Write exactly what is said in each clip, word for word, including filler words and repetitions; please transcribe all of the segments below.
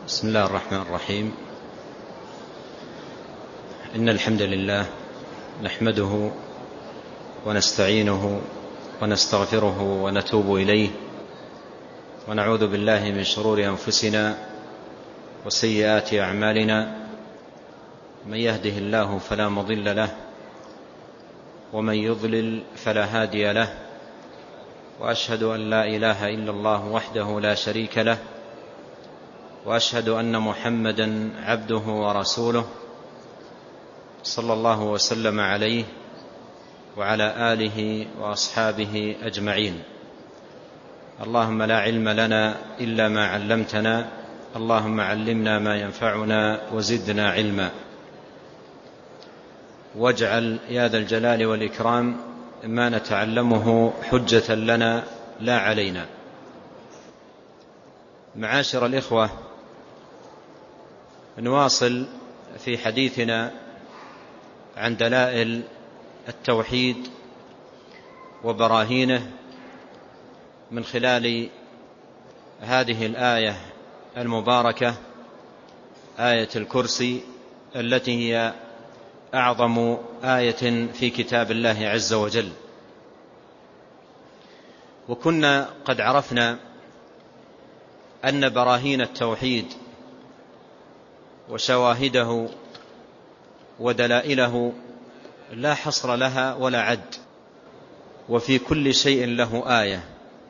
بسم الله الرحمن الرحيم. إن الحمد لله نحمده ونستعينه ونستغفره ونتوب إليه، ونعوذ بالله من شرور أنفسنا وسيئات أعمالنا. من يهده الله فلا مضل له، ومن يضلل فلا هادي له، وأشهد أن لا إله إلا الله وحده لا شريك له، وأشهد أن محمدا عبده ورسوله صلى الله وسلم عليه وعلى آله وأصحابه أجمعين. اللهم لا علم لنا إلا ما علمتنا، اللهم علمنا ما ينفعنا وزدنا علما، واجعل يا ذا الجلال والإكرام ما نتعلمه حجة لنا لا علينا. معاشر الإخوة، نواصل في حديثنا عن دلائل التوحيد وبراهينه من خلال هذه الآية المباركة، آية الكرسي، التي هي أعظم آية في كتاب الله عز وجل. وكنا قد عرفنا أن براهين التوحيد وشواهده ودلائله لا حصر لها ولا عد، وفي كل شيء له آية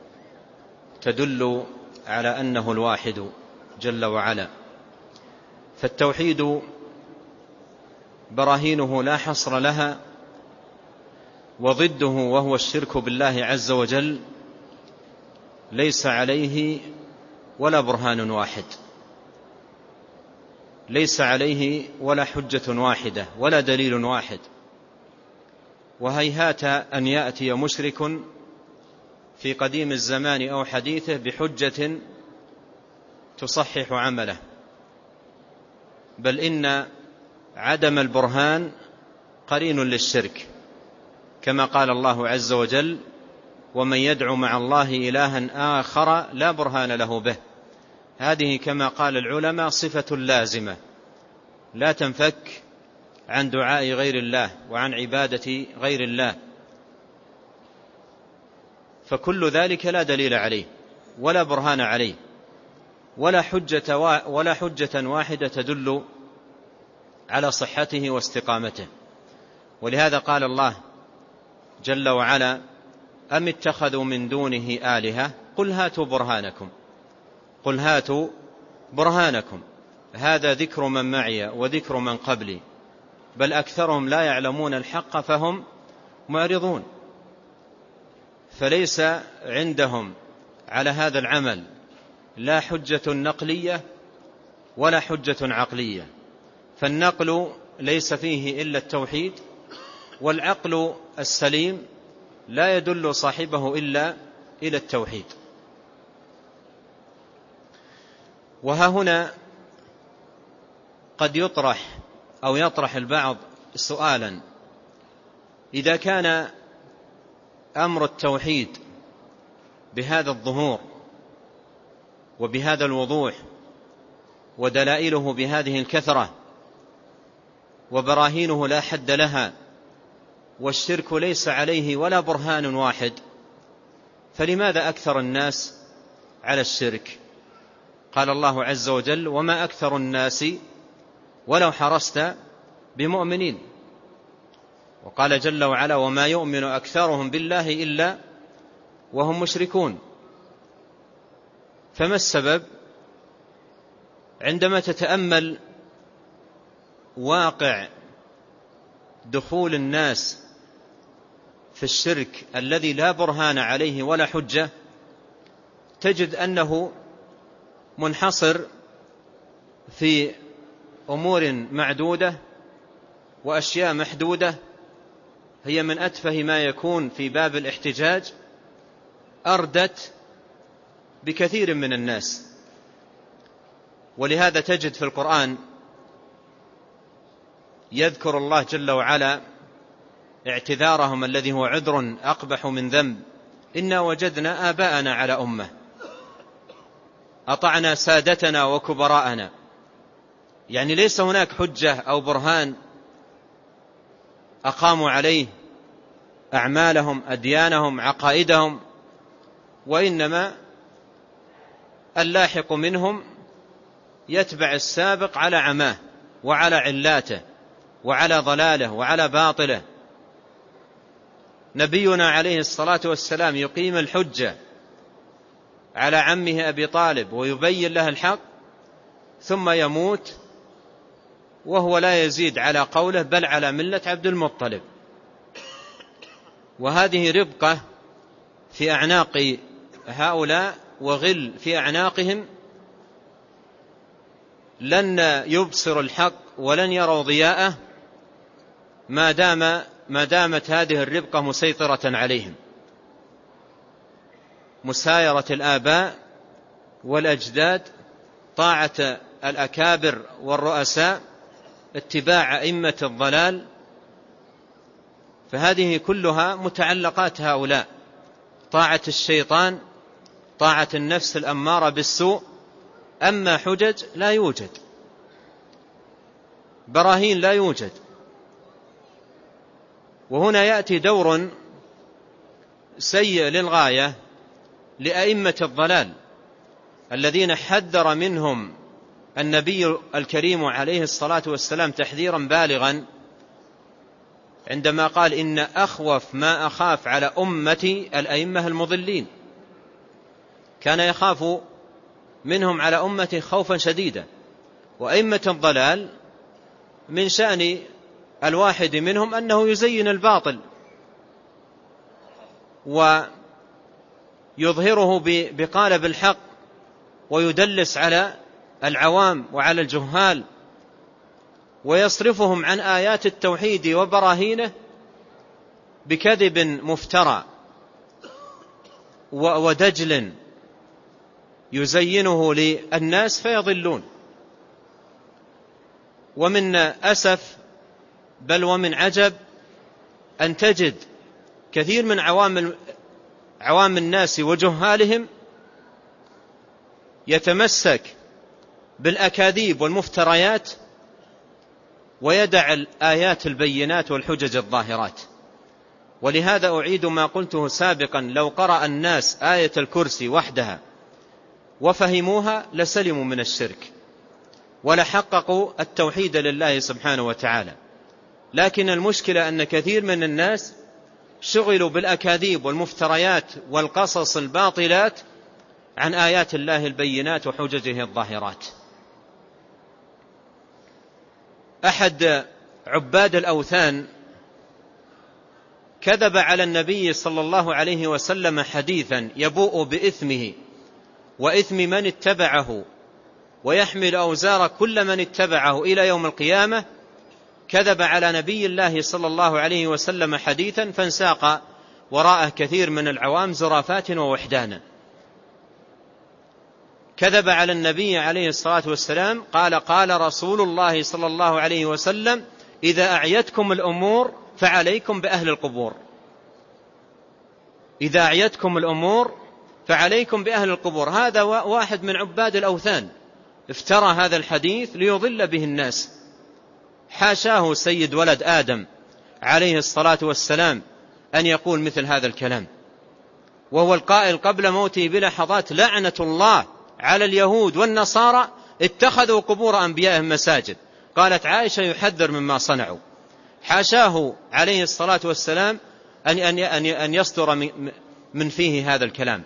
تدل على أنه الواحد جل وعلا. فالتوحيد براهينه لا حصر لها، وضده وهو الشرك بالله عز وجل ليس عليه ولا برهان واحد، ليس عليه ولا حجة واحدة ولا دليل واحد. وهيهات أن يأتي مشرك في قديم الزمان أو حديثه بحجة تصحح عمله، بل إن عدم البرهان قرين للشرك، كما قال الله عز وجل: ومن يدعو مع الله إلها آخر لا برهان له به. هذه كما قال العلماء صفة لازمة لا تنفك عن دعاء غير الله وعن عبادة غير الله، فكل ذلك لا دليل عليه ولا برهان عليه ولا حجة, ولا حجة واحدة تدل على صحته واستقامته. ولهذا قال الله جل وعلا: أم اتخذوا من دونه آلهة قل هاتوا برهانكم قل هاتوا برهانكم هذا ذكر من معي وذكر من قبلي بل أكثرهم لا يعلمون الحق فهم معرضون. فليس عندهم على هذا العمل لا حجة نقلية ولا حجة عقلية، فالنقل ليس فيه إلا التوحيد، والعقل السليم لا يدل صاحبه إلا إلى التوحيد. وها هنا قد يطرح أو يطرح البعض سؤالا: إذا كان أمر التوحيد بهذا الظهور وبهذا الوضوح ودلائله بهذه الكثرة وبراهينه لا حد لها، والشرك ليس عليه ولا برهان واحد، فلماذا أكثر الناس على الشرك؟ قال الله عز وجل: وما أكثر الناس ولو حرصت بمؤمنين. وقال جل وعلا: وما يؤمن أكثرهم بالله إلا وهم مشركون. فما السبب؟ عندما تتأمل واقع دخول الناس في الشرك الذي لا برهان عليه ولا حجة، تجد أنه منحصر في أمور معدودة وأشياء محدودة، هي من أتفه ما يكون في باب الاحتجاج، أردت بكثير من الناس. ولهذا تجد في القرآن يذكر الله جل وعلا اعتذارهم الذي هو عذر أقبح من ذنب: إنا وجدنا آباءنا على أمة. أطعنا سادتنا وكبراءنا، يعني ليس هناك حجة أو برهان أقاموا عليه أعمالهم أديانهم عقائدهم، وإنما اللاحق منهم يتبع السابق على عماه وعلى علاته وعلى ضلاله وعلى باطله. نبينا عليه الصلاة والسلام يقيم الحجة على عمه أبي طالب ويبين له الحق، ثم يموت وهو لا يزيد على قوله بل على ملة عبد المطلب. وهذه ربقة في أعناق هؤلاء وغل في أعناقهم، لن يبصر الحق ولن يروا ضياءه ما دام ما دامت هذه الربقة مسيطرة عليهم. مسايرة الآباء والأجداد، طاعة الأكابر والرؤساء، اتباع أئمة الضلال، فهذه كلها متعلقات هؤلاء. طاعة الشيطان، طاعة النفس الأمارة بالسوء. أما حجج لا يوجد، براهين لا يوجد. وهنا يأتي دور سيء للغاية لأئمة الضلال الذين حذر منهم النبي الكريم عليه الصلاة والسلام تحذيرا بالغا عندما قال إن أخوف ما أخاف على أمتي الأئمة المضلين. كان يخاف منهم على أمتي خوفا شديدا. وأئمة الضلال من شأن الواحد منهم أنه يزين الباطل ويظهره بقالب الحق ويدلس على العوام وعلى الجهال، ويصرفهم عن آيات التوحيد وبراهينه بكذب مفترى ودجل يزينه للناس فيضلون. ومن أسف بل ومن عجب أن تجد كثير من عوام عوام الناس وجهالهم يتمسك بالأكاذيب والمفتريات ويدع الآيات البينات والحجج الظاهرات. ولهذا أعيد ما قلته سابقا: لو قرأ الناس آية الكرسي وحدها وفهموها لسلموا من الشرك ولحققوا التوحيد لله سبحانه وتعالى. لكن المشكلة أن كثير من الناس شغلوا بالأكاذيب والمفتريات والقصص الباطلات عن آيات الله البينات وحججه الظاهرات. أحد عباد الأوثان كذب على النبي صلى الله عليه وسلم حديثا يبوء بإثمه وإثم من اتبعه ويحمل أوزار كل من اتبعه إلى يوم القيامة. كذب على نبي الله صلى الله عليه وسلم حديثا فانساق وراءه كثير من العوام زرافات ووحدانا. كذب على النبي عليه الصلاة والسلام، قال قال رسول الله صلى الله عليه وسلم: إذا أعيتكم الأمور فعليكم بأهل القبور. إذا أعيتكم الأمور فعليكم بأهل القبور. هذا واحد من عباد الأوثان افترى هذا الحديث ليضل به الناس. حاشاه سيد ولد آدم عليه الصلاة والسلام أن يقول مثل هذا الكلام، وهو القائل قبل موته بلحظات: لعنة الله على اليهود والنصارى اتخذوا قبور أنبيائهم مساجد. قالت عائشة: يحذر مما صنعوا. حاشاه عليه الصلاة والسلام أن أن أن يصدر من فيه هذا الكلام.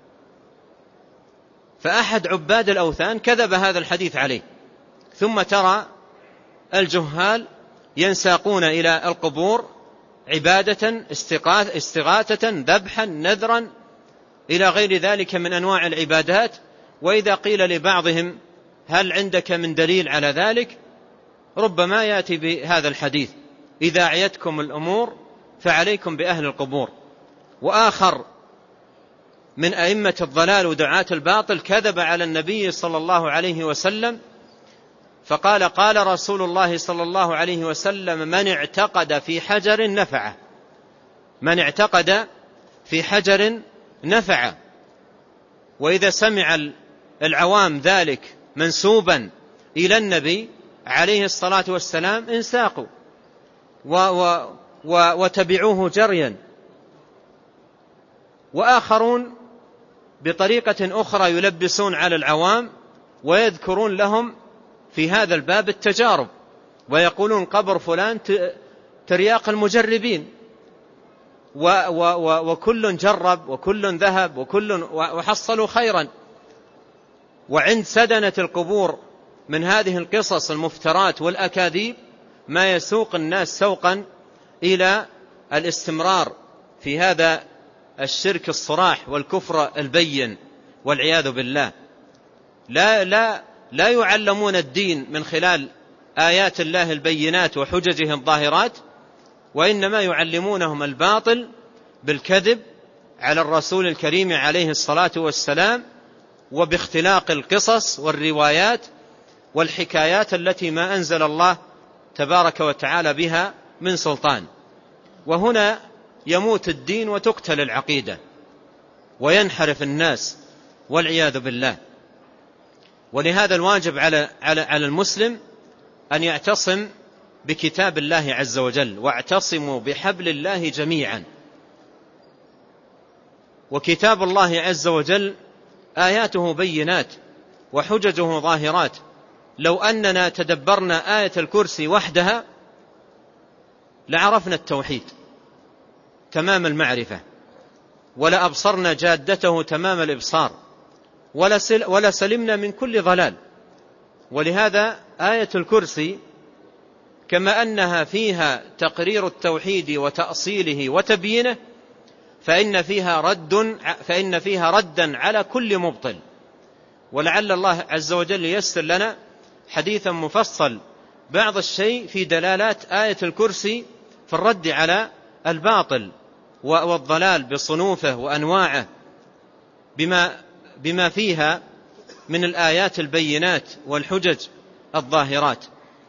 فأحد عباد الأوثان كذب هذا الحديث عليه. ثم ترى الجهال ينساقون إلى القبور عبادة، استغاثة، ذبحا، نذرا، إلى غير ذلك من أنواع العبادات. وإذا قيل لبعضهم: هل عندك من دليل على ذلك؟ ربما يأتي بهذا الحديث: إذا أعيتكم الأمور فعليكم بأهل القبور. وآخر من أئمة الضلال ودعاة الباطل كذب على النبي صلى الله عليه وسلم فقال: قال رسول الله صلى الله عليه وسلم: من اعتقد في حجر نفعه. من اعتقد في حجر نفعه. وإذا سمع العوام ذلك منسوبا إلى النبي عليه الصلاة والسلام انساقوا و و و وتبعوه جريا، وآخرون بطريقة أخرى يلبسون على العوام ويذكرون لهم في هذا الباب التجارب، ويقولون قبر فلان ترياق المجربين، و و وكل جرب وكل ذهب وكل وحصلوا خيرا. وعند سدنة القبور من هذه القصص المفترات والأكاذيب ما يسوق الناس سوقا إلى الاستمرار في هذا الشرك الصراح والكفر البين والعياذ بالله. لا, لا, لا يعلمون الدين من خلال آيات الله البينات وحججه الظاهرات، وإنما يعلمونهم الباطل بالكذب على الرسول الكريم عليه الصلاة والسلام، وباختلاق القصص والروايات والحكايات التي ما أنزل الله تبارك وتعالى بها من سلطان. وهنا يموت الدين وتقتل العقيدة وينحرف الناس والعياذ بالله. ولهذا الواجب على على على المسلم أن يعتصم بكتاب الله عز وجل، واعتصموا بحبل الله جميعا. وكتاب الله عز وجل آياته بينات وحججه ظاهرات. لو أننا تدبرنا آية الكرسي وحدها لعرفنا التوحيد تمام المعرفة، ولا أبصرنا جادته تمام الإبصار، ولا سلمنا من كل ضلال. ولهذا آية الكرسي كما أنها فيها تقرير التوحيد وتأصيله وتبيينه، فإن فيها رد فإن فيها ردا على كل مبطل. ولعل الله عز وجل ييسر لنا حديثا مفصل بعض الشيء في دلالات آية الكرسي في الرد على الباطل والضلال بصنوفه وأنواعه، بما بما فيها من الآيات البينات والحجج الظاهرات.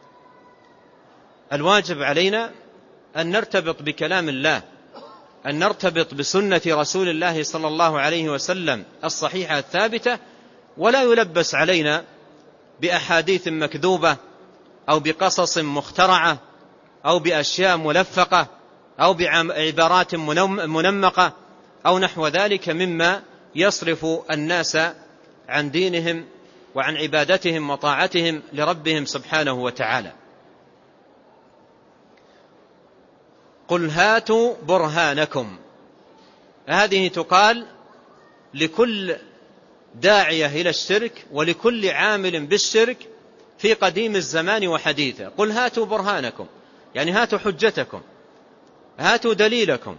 الواجب علينا أن نرتبط بكلام الله، أن نرتبط بسنة رسول الله صلى الله عليه وسلم الصحيحة الثابتة، ولا يلبس علينا بأحاديث مكذوبة أو بقصص مخترعة أو بأشياء ملفقة أو بعبارات منمقة أو نحو ذلك مما يصرف الناس عن دينهم وعن عبادتهم وطاعتهم لربهم سبحانه وتعالى. قل هاتوا برهانكم، هذه تقال لكل داعية إلى الشرك ولكل عامل بالشرك في قديم الزمان وحديثه. قل هاتوا برهانكم، يعني هاتوا حجتكم، هاتوا دليلكم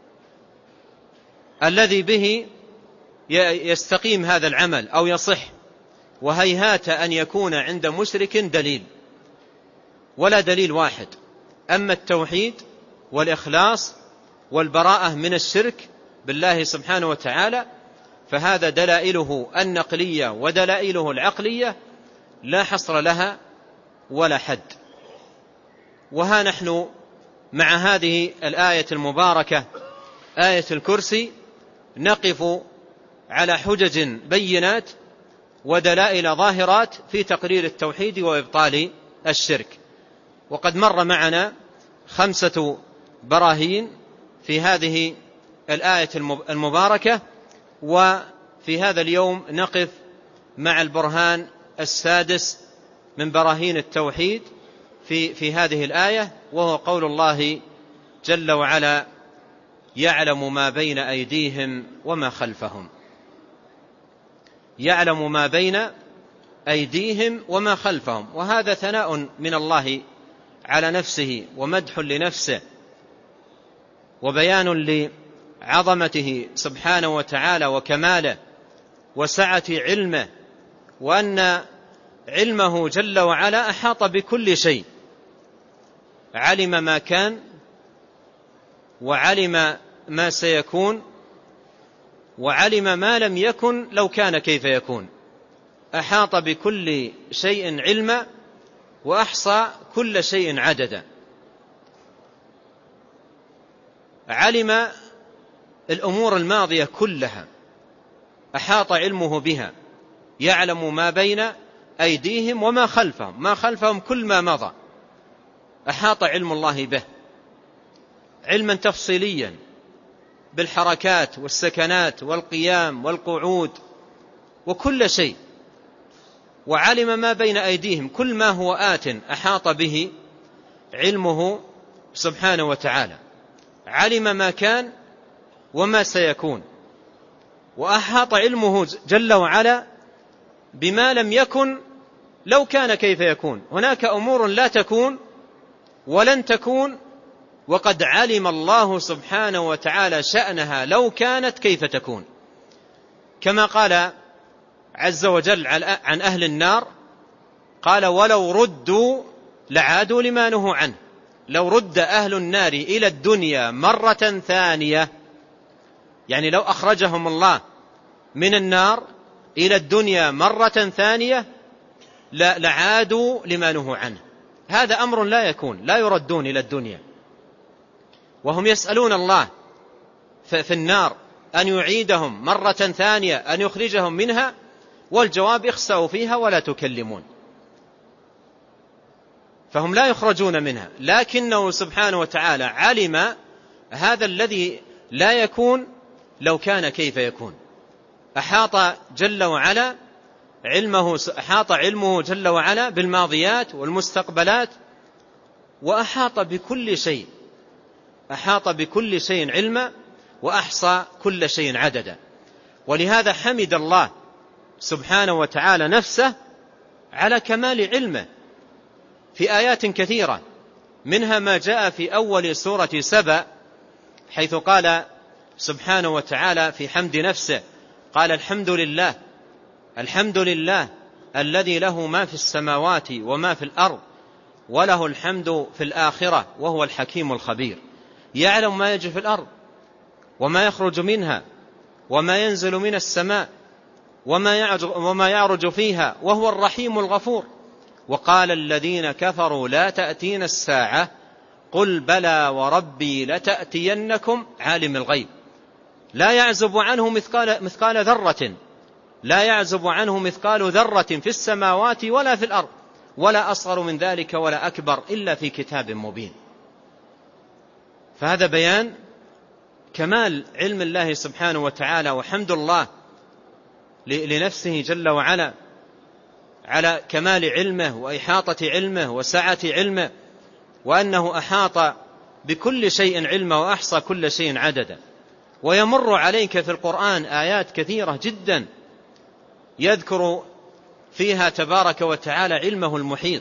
الذي به يستقيم هذا العمل أو يصح. وهيهات أن يكون عند مشرك دليل، ولا دليل واحد. أما التوحيد والإخلاص والبراءة من الشرك بالله سبحانه وتعالى فهذا دلائله النقلية ودلائله العقلية لا حصر لها ولا حد. وها نحن مع هذه الآية المباركة آية الكرسي نقف على حجج بينات ودلائل ظاهرات في تقرير التوحيد وإبطال الشرك. وقد مر معنا خمسة براهين في هذه الآية المباركة، وفي هذا اليوم نقف مع البرهان السادس من براهين التوحيد في, في هذه الآية، وهو قول الله جل وعلا: يعلم ما بين أيديهم وما خلفهم. يعلم ما بين أيديهم وما خلفهم، وهذا ثناء من الله على نفسه ومدح لنفسه وبيان لعظمته سبحانه وتعالى وكماله وسعة علمه، وأن علمه جل وعلا أحاط بكل شيء، علم ما كان وعلم ما سيكون وعلم ما لم يكن لو كان كيف يكون. أحاط بكل شيء علما وأحصى كل شيء عددا. علم الأمور الماضية كلها، أحاط علمه بها يعلم ما بين أيديهم وما خلفهم، ما خلفهم كل ما مضى أحاط علم الله به علما تفصيليا بالحركات والسكنات والقيام والقعود وكل شيء، وعلم ما بين أيديهم كل ما هو آت أحاط به علمه سبحانه وتعالى، علم ما كان وما سيكون، وأحاط علمه جل وعلا بما لم يكن لو كان كيف يكون. هناك أمور لا تكون ولن تكون وقد علم الله سبحانه وتعالى شأنها لو كانت كيف تكون، كما قال عز وجل عن أهل النار قال ولو ردوا لعادوا لما نهوا عنه. لو رد أهل النار إلى الدنيا مرة ثانية، يعني لو أخرجهم الله من النار إلى الدنيا مرة ثانية لعادوا لما نهوا عنه. هذا أمر لا يكون، لا يردون إلى الدنيا، وهم يسألون الله في النار أن يعيدهم مرة ثانية، أن يخرجهم منها، والجواب اخسأوا فيها ولا تكلمون. فهم لا يخرجون منها، لكنه سبحانه وتعالى علم هذا الذي لا يكون لو كان كيف يكون. أحاط جل وعلا علمه أحاط علمه جل وعلا بالماضيات والمستقبلات، وأحاط بكل شيء، أحاط بكل شيء علما، وأحصى كل شيء عددا. ولهذا حمد الله سبحانه وتعالى نفسه على كمال علمه في آيات كثيرة، منها ما جاء في أول سورة سبأ حيث قال سبحانه وتعالى في حمد نفسه قال الحمد لله الحمد لله الذي له ما في السماوات وما في الأرض وله الحمد في الآخرة وهو الحكيم الخبير. يعلم ما يجري في الأرض وما يخرج منها وما ينزل من السماء وما يعرج فيها وهو الرحيم الغفور. وقال الذين كفروا لا تأتينا الساعة قل بلى وربي لتأتينكم عالم الغيب لا يعزب عنه مثقال, مثقال ذرة لا يعزب عنه مثقال ذرة في السماوات ولا في الأرض ولا أصغر من ذلك ولا أكبر إلا في كتاب مبين. فهذا بيان كمال علم الله سبحانه وتعالى، وحمد الله لنفسه جل وعلا على كمال علمه وإحاطة علمه وسعة علمه، وأنه أحاط بكل شيء علما وأحصى كل شيء عددا. ويمر عليك في القرآن آيات كثيرة جدا يذكر فيها تبارك وتعالى علمه المحيط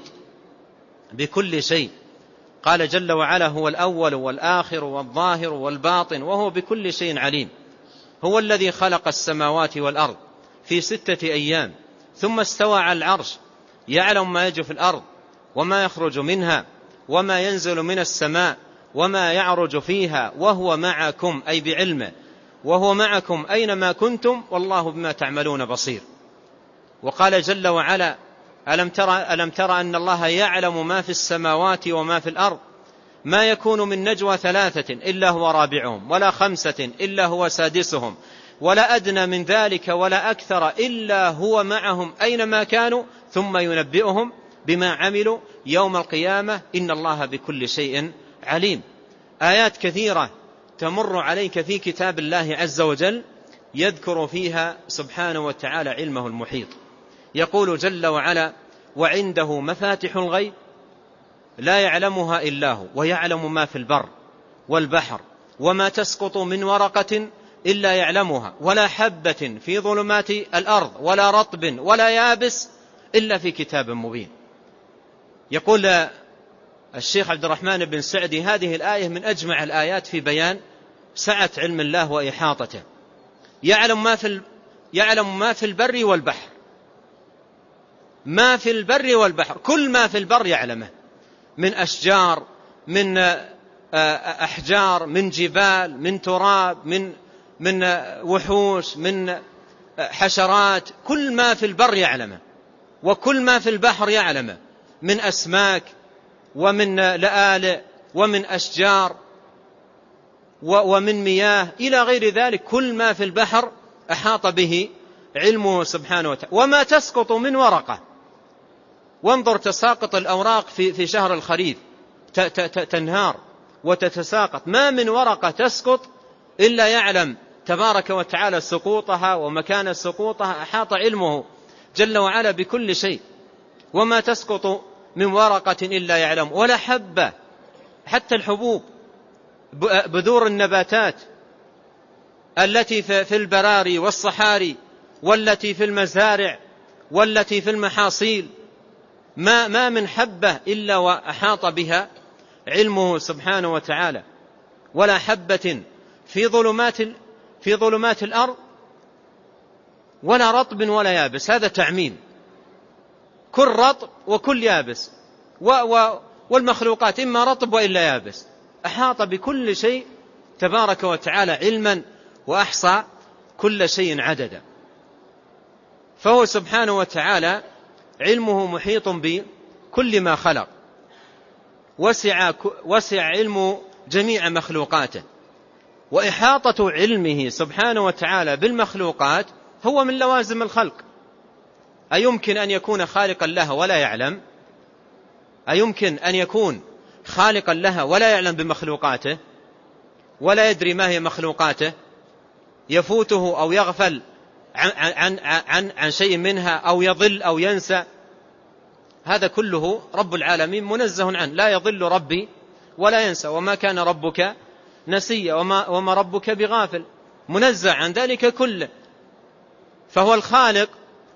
بكل شيء. قال جل وعلا هو الأول والآخر والظاهر والباطن وهو بكل شيء عليم. هو الذي خلق السماوات والأرض في ستة أيام ثم استوى على العرش يعلم ما يجري في الأرض وما يخرج منها وما ينزل من السماء وما يعرج فيها وهو معكم أي بعلمه وهو معكم أينما كنتم والله بما تعملون بصير. وقال جل وعلا ألم ترى, ألم ترى أن الله يعلم ما في السماوات وما في الأرض ما يكون من نجوى ثلاثة إلا هو رابعهم ولا خمسة إلا هو سادسهم ولا أدنى من ذلك ولا أكثر إلا هو معهم أينما كانوا ثم ينبئهم بما عملوا يوم القيامة إن الله بكل شيء عليم. آيات كثيرة تمر عليك في كتاب الله عز وجل يذكر فيها سبحانه وتعالى علمه المحيط. يقول جل وعلا وعنده مفاتح الغيب لا يعلمها إلا هو ويعلم ما في البر والبحر وما تسقط من ورقة إلا يعلمها ولا حبة في ظلمات الأرض ولا رطب ولا يابس إلا في كتاب مبين. يقول الشيخ عبد الرحمن بن سعدي هذه الآية من أجمع الآيات في بيان سعة علم الله وإحاطته. يعلم ما في يعلم ما في البر والبحر، ما في البر والبحر كل ما في البر يعلمه من أشجار من أحجار من جبال من تراب من من وحوش من حشرات، كل ما في البر يعلمه وكل ما في البحر يعلمه من أسماك ومن لآلئ ومن أشجار ومن مياه إلى غير ذلك. كل ما في البحر أحاط به علمه سبحانه وتعالى. وما تسقط من ورقة، وانظر تساقط الأوراق في في شهر الخريف، تنهار وتتساقط، ما من ورقة تسقط إلا يعلم تبارك وتعالى سقوطها ومكان سقوطها، أحاط علمه جل وعلا بكل شيء. وما تسقط من ورقة إلا يعلم، ولا حبة، حتى الحبوب، بذور النباتات التي في البراري والصحاري والتي في المزارع والتي في المحاصيل، ما ما من حبة إلا وأحاط بها علمه سبحانه وتعالى. ولا حبة في ظلمات في ظلمات الأرض ولا رطب ولا يابس، هذا تعميم، كل رطب وكل يابس، والمخلوقات إما رطب وإلا يابس، أحاط بكل شيء تبارك وتعالى علما، وأحصى كل شيء عددا. فهو سبحانه وتعالى علمه محيط بكل ما خلق، وسع, وسع علم جميع مخلوقاته. وإحاطة علمه سبحانه وتعالى بالمخلوقات هو من لوازم الخلق. أيمكن أن يكون خالقا لها ولا يعلم؟ أيمكن أن يكون خالقا لها ولا يعلم بمخلوقاته، ولا يدري ما هي مخلوقاته، يفوته أو يغفل عن, عن, عن, عن شيء منها، أو يضل أو ينسى؟ هذا كله رب العالمين منزه عنه، لا يضل ربي ولا ينسى، وما كان ربك نسيا، وما, وما ربك بغافل، منزه عن ذلك كله. فهو الخالق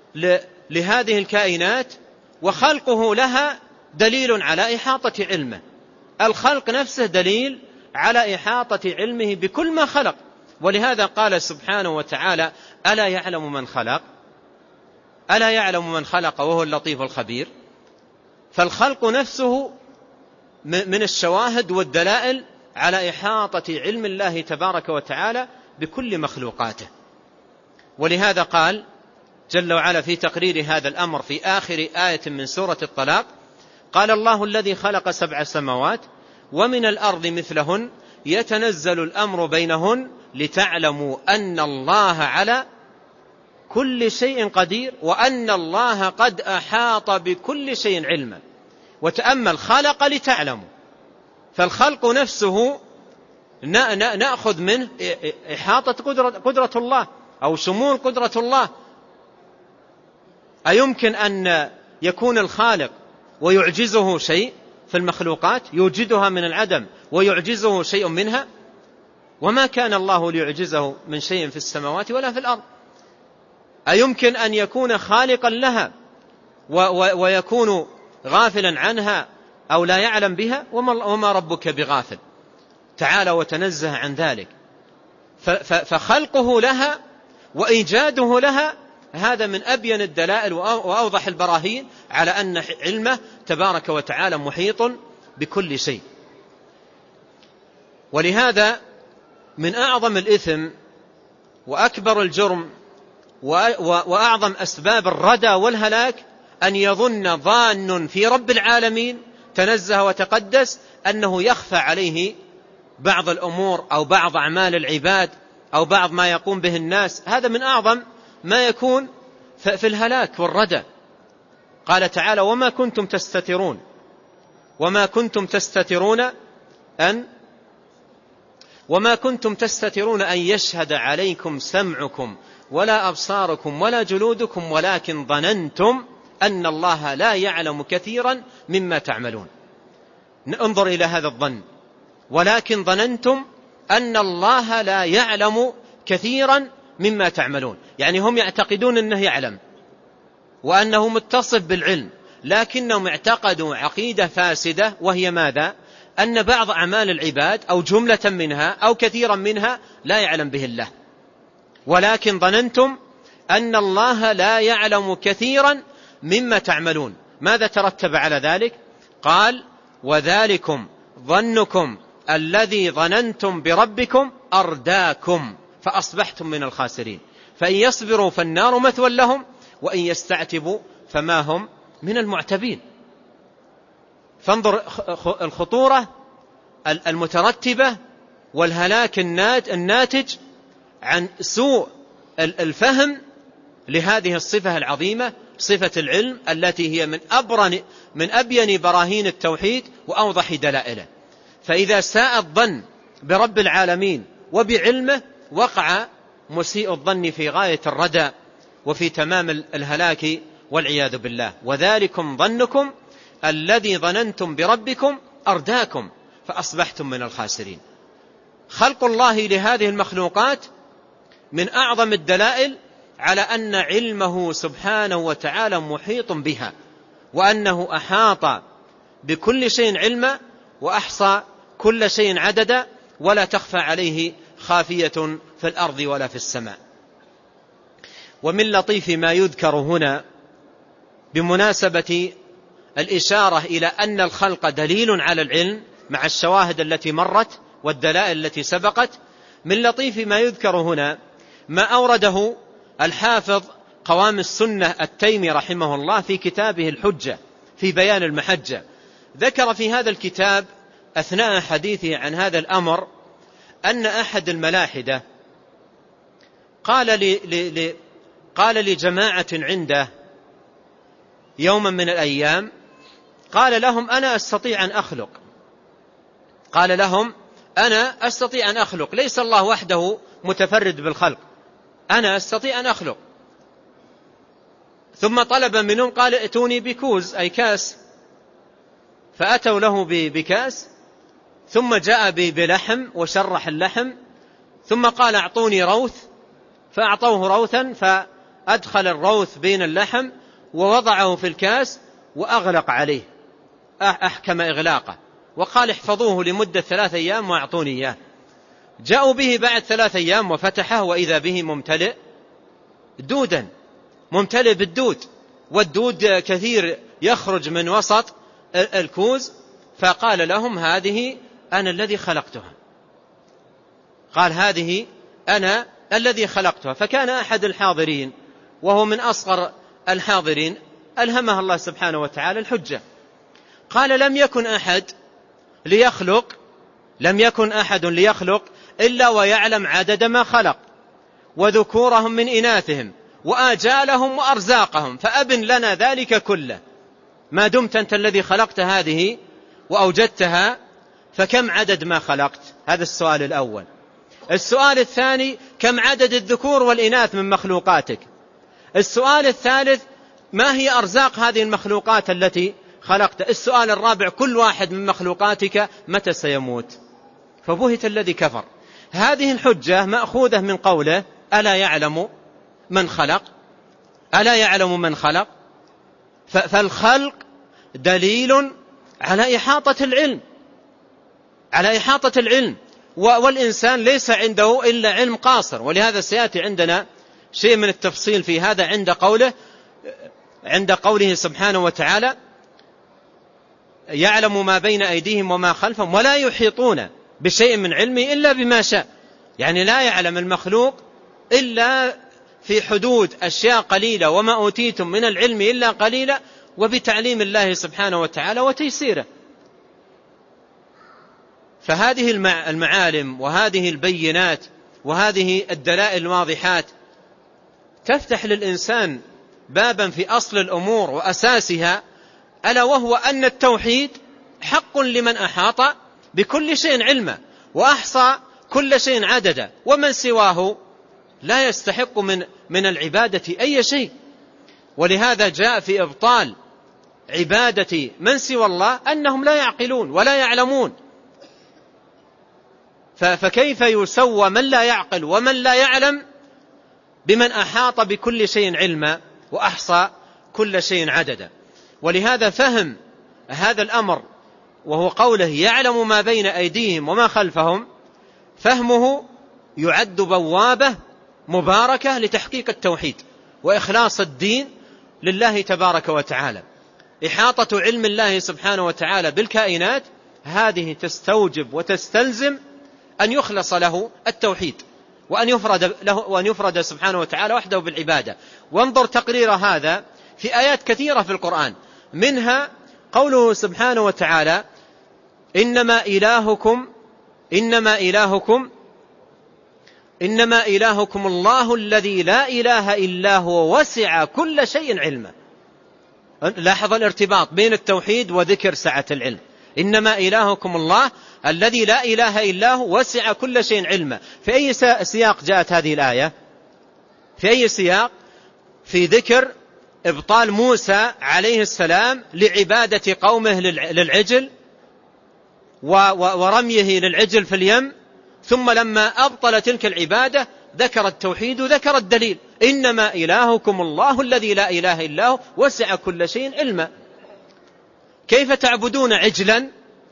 لهذه الكائنات، وخلقه لها دليل على إحاطة علمه. الخلق نفسه دليل على إحاطة علمه بكل ما خلق. ولهذا قال سبحانه وتعالى: ألا يعلم من خلق؟ ألا يعلم من خلق وهو اللطيف الخبير. فالخلق نفسه من الشواهد والدلائل على إحاطة علم الله تبارك وتعالى بكل مخلوقاته. ولهذا قال جل وعلا في تقرير هذا الأمر في آخر آية من سورة الطلاق: قال الله الذي خلق سبع سماوات ومن الأرض مثلهن يتنزل الأمر بينهن لتعلموا أن الله على كل شيء قدير وأن الله قد أحاط بكل شيء علما. وتأمل: خلق لتعلموا. فالخلق نفسه نأخذ منه إحاطة قدرة, قدرة الله أو شمول قدرة الله. أيمكن أن يكون الخالق ويعجزه شيء في المخلوقات، يوجدها من العدم ويعجزه شيء منها؟ وما كان الله ليعجزه من شيء في السماوات ولا في الأرض. أيمكن أن يكون خالقا لها ويكون غافلا عنها أو لا يعلم بها؟ وما ربك بغافل، تعالى وتنزه عن ذلك. فخلقه لها وإيجاده لها هذا من أبين الدلائل وأوضح البراهين على أن علمه تبارك وتعالى محيط بكل شيء. ولهذا من أعظم الإثم وأكبر الجرم وأعظم أسباب الردى والهلاك أن يظن ظان في رب العالمين تنزه وتقدس أنه يخفى عليه بعض الأمور أو بعض أعمال العباد أو بعض ما يقوم به الناس. هذا من أعظم ما يكون في الهلاك والردى. قال تعالى: وما كنتم تستترون وما كنتم تستترون أن وما كنتم تستترون أن يشهد عليكم سمعكم ولا أبصاركم ولا جلودكم ولكن ظننتم أن الله لا يعلم كثيرا مما تعملون. انظر إلى هذا الظن: ولكن ظننتم أن الله لا يعلم كثيرا مما تعملون. يعني هم يعتقدون أنه يعلم وأنه متصف بالعلم، لكنهم اعتقدوا عقيدة فاسدة، وهي ماذا؟ أن بعض أعمال العباد أو جملة منها أو كثيرا منها لا يعلم به الله. ولكن ظننتم أن الله لا يعلم كثيرا مما تعملون. ماذا ترتب على ذلك؟ قال: وذلكم ظنكم الذي ظننتم بربكم أرداكم فأصبحتم من الخاسرين. فإن يصبروا فالنار مثوى لهم وإن يستعتبوا فما هم من المعتبين. فانظر الخطورة المترتبة والهلاك الناتج عن سوء الفهم لهذه الصفة العظيمة، صفة العلم التي هي من أبرن من أبين براهين التوحيد وأوضح دلائله. فإذا ساء الظن برب العالمين وبعلمه وقع مسيء الظن في غاية الردى وفي تمام الهلاك والعياذ بالله. وذلكم ظنكم الذي ظننتم بربكم أرداكم فأصبحتم من الخاسرين. خلق الله لهذه المخلوقات من أعظم الدلائل على أن علمه سبحانه وتعالى محيط بها، وأنه أحاط بكل شيء علما وأحصى كل شيء عددا، ولا تخفى عليه خافية في الأرض ولا في السماء. ومن لطيف ما يذكر هنا بمناسبة الإشارة إلى أن الخلق دليل على العلم مع الشواهد التي مرت والدلائل التي سبقت، من لطيف ما يذكر هنا ما أورده الحافظ قوام السنة التيمي رحمه الله في كتابه الحجة في بيان المحجة. ذكر في هذا الكتاب أثناء حديثه عن هذا الأمر أن أحد الملاحدة قال ل... ل... ل... قال لجماعة عنده يوما من الأيام، قال لهم أنا أستطيع أن أخلق قال لهم أنا أستطيع أن أخلق ليس الله وحده متفرد بالخلق، أنا أستطيع أن أخلق. ثم طلب منهم قال ائتوني بكوز أي كاس، فأتوا له بكاس، ثم جاء بلحم وشرح اللحم، ثم قال أعطوني روث، فأعطوه روثا فأدخل الروث بين اللحم ووضعه في الكاس وأغلق عليه أحكم إغلاقه، وقال احفظوه لمدة ثلاث أيام وأعطوني إياه. جاءوا به بعد ثلاث أيام وفتحه وإذا به ممتلئ دودا، ممتلئ بالدود، والدود كثير يخرج من وسط الكوز. فقال لهم هذه أنا الذي خلقتها، قال هذه أنا الذي خلقتها. فكان أحد الحاضرين وهو من أصغر الحاضرين ألهمه الله سبحانه وتعالى الحجة، قال لم يكن أحد ليخلق لم يكن أحد ليخلق إلا ويعلم عدد ما خلق وذكورهم من إناثهم وآجالهم وأرزاقهم، فأبن لنا ذلك كله ما دمت أنت الذي خلقت هذه وأوجدتها، فكم عدد ما خلقت؟ هذا السؤال الأول. السؤال الثاني كم عدد الذكور والإناث من مخلوقاتك؟ السؤال الثالث ما هي أرزاق هذه المخلوقات التي خلقت؟ السؤال الرابع كل واحد من مخلوقاتك متى سيموت؟ فبهت الذي كفر. هذه الحجة مأخوذة من قوله ألا يعلم من خلق ألا يعلم من خلق. فالخلق دليل على إحاطة العلم على إحاطة العلم والإنسان ليس عنده إلا علم قاصر. ولهذا سيأتي عندنا شيء من التفصيل في هذا عند قوله عند قوله سبحانه وتعالى يعلم ما بين أيديهم وما خلفهم ولا يحيطون بشيء من علمه إلا بما شاء. يعني لا يعلم المخلوق إلا في حدود أشياء قليلة، وما أوتيتم من العلم إلا قليلا، وبتعليم الله سبحانه وتعالى وتيسيره. فهذه المعالم وهذه البينات وهذه الدلائل الواضحات تفتح للإنسان بابا في أصل الأمور وأساسها، ألا وهو أن التوحيد حق لمن أحاط بكل شيء علما وأحصى كل شيء عددا، ومن سواه لا يستحق من من العبادة أي شيء. ولهذا جاء في إبطال عبادة من سوى الله أنهم لا يعقلون ولا يعلمون. فكيف يسوى من لا يعقل ومن لا يعلم بمن أحاط بكل شيء علما وأحصى كل شيء عددا؟ ولهذا فهم هذا الأمر وهو قوله يعلم ما بين أيديهم وما خلفهم، فهمه يعد بوابة مباركة لتحقيق التوحيد وإخلاص الدين لله تبارك وتعالى. إحاطة علم الله سبحانه وتعالى بالكائنات هذه تستوجب وتستلزم أن يخلص له التوحيد وأن يفرد له وأن يفرد سبحانه وتعالى وحده بالعبادة. وانظر تقرير هذا في آيات كثيرة في القرآن، منها قوله سبحانه وتعالى إنما إلهكم إنما إلهكم إنما إلهكم الله الذي لا إله إلا هو وسع كل شيء علما. لاحظ الارتباط بين التوحيد وذكر سعة العلم. إنما إلهكم الله الذي لا إله إلا هو وسع كل شيء علما. في أي سياق جاءت هذه الآية؟ في أي سياق؟ في ذكر إبطال موسى عليه السلام لعبادة قومه للعجل ورميه للعجل في اليم، ثم لما أبطل تلك العبادة ذكر التوحيد وذكر الدليل: إنما إلهكم الله الذي لا إله إلا هو وسع كل شيء علما. كيف تعبدون عجلا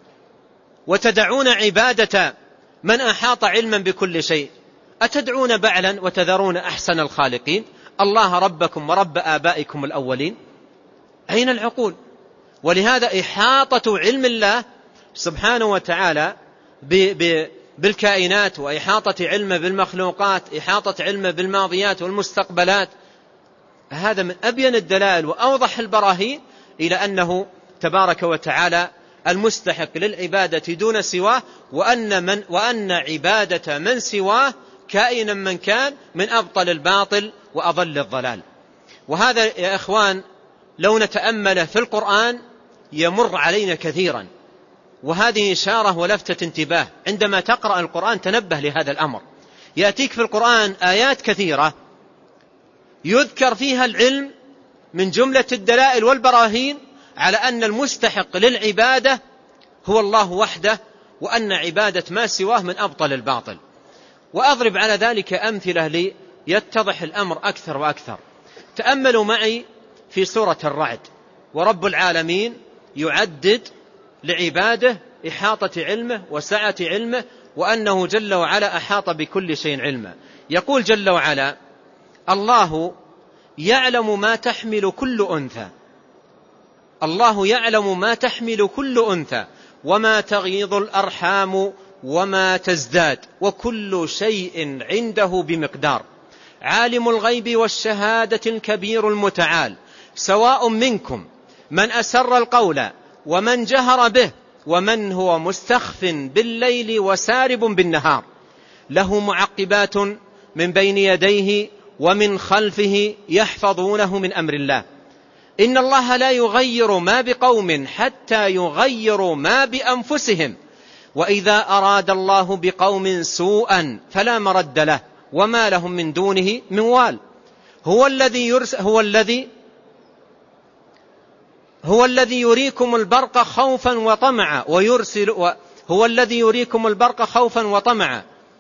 وتدعون عبادة من أحاط علما بكل شيء؟ أتدعون بعلا وتذرون أحسن الخالقين الله ربكم ورب آبائكم الأولين؟ أين العقول؟ ولهذا إحاطة علم الله سبحانه وتعالى بالكائنات، وإحاطة علمه بالمخلوقات، إحاطة علمه بالماضيات والمستقبلات، هذا من أبين الدلائل وأوضح البراهين إلى أنه تبارك وتعالى المستحق للعبادة دون سواه، وأن, من وأن عبادة من سواه كائنا من كان من أبطل الباطل وأضل الضلال. وهذا يا إخوان لو نتأمل في القرآن يمر علينا كثيرا، وهذه إشارة ولفتة انتباه. عندما تقرأ القرآن تنبه لهذا الأمر. يأتيك في القرآن آيات كثيرة يذكر فيها العلم من جملة الدلائل والبراهين على أن المستحق للعبادة هو الله وحده، وأن عبادة ما سواه من أبطل الباطل. وأضرب على ذلك أمثلة ليتضح الأمر أكثر وأكثر. تأملوا معي في سورة الرعد، ورب العالمين يعدد لعباده إحاطة علمه وسعة علمه، وأنه جل وعلا أحاط بكل شيء علما. يقول جل وعلا: الله يعلم ما تحمل كل أنثى، الله يعلم ما تحمل كل أنثى وما تغيض الأرحام وما تزداد وكل شيء عنده بمقدار. عالم الغيب والشهادة الكبير المتعال، سواء منكم من أسر القول ومن جهر به ومن هو مستخف بالليل وسارب بالنهار، له معقبات من بين يديه ومن خلفه يحفظونه من أمر الله. إن الله لا يغير ما بقوم حتى يغيروا ما بأنفسهم، وإذا أراد الله بقوم سوءا فلا مرد له وما لهم من دونه من وال. هو الذي يرسل هو الذي هو الذي يريكم البرق خوفا وطمعا ويرسل هو الذي يريكم البرق خوفا وطمعا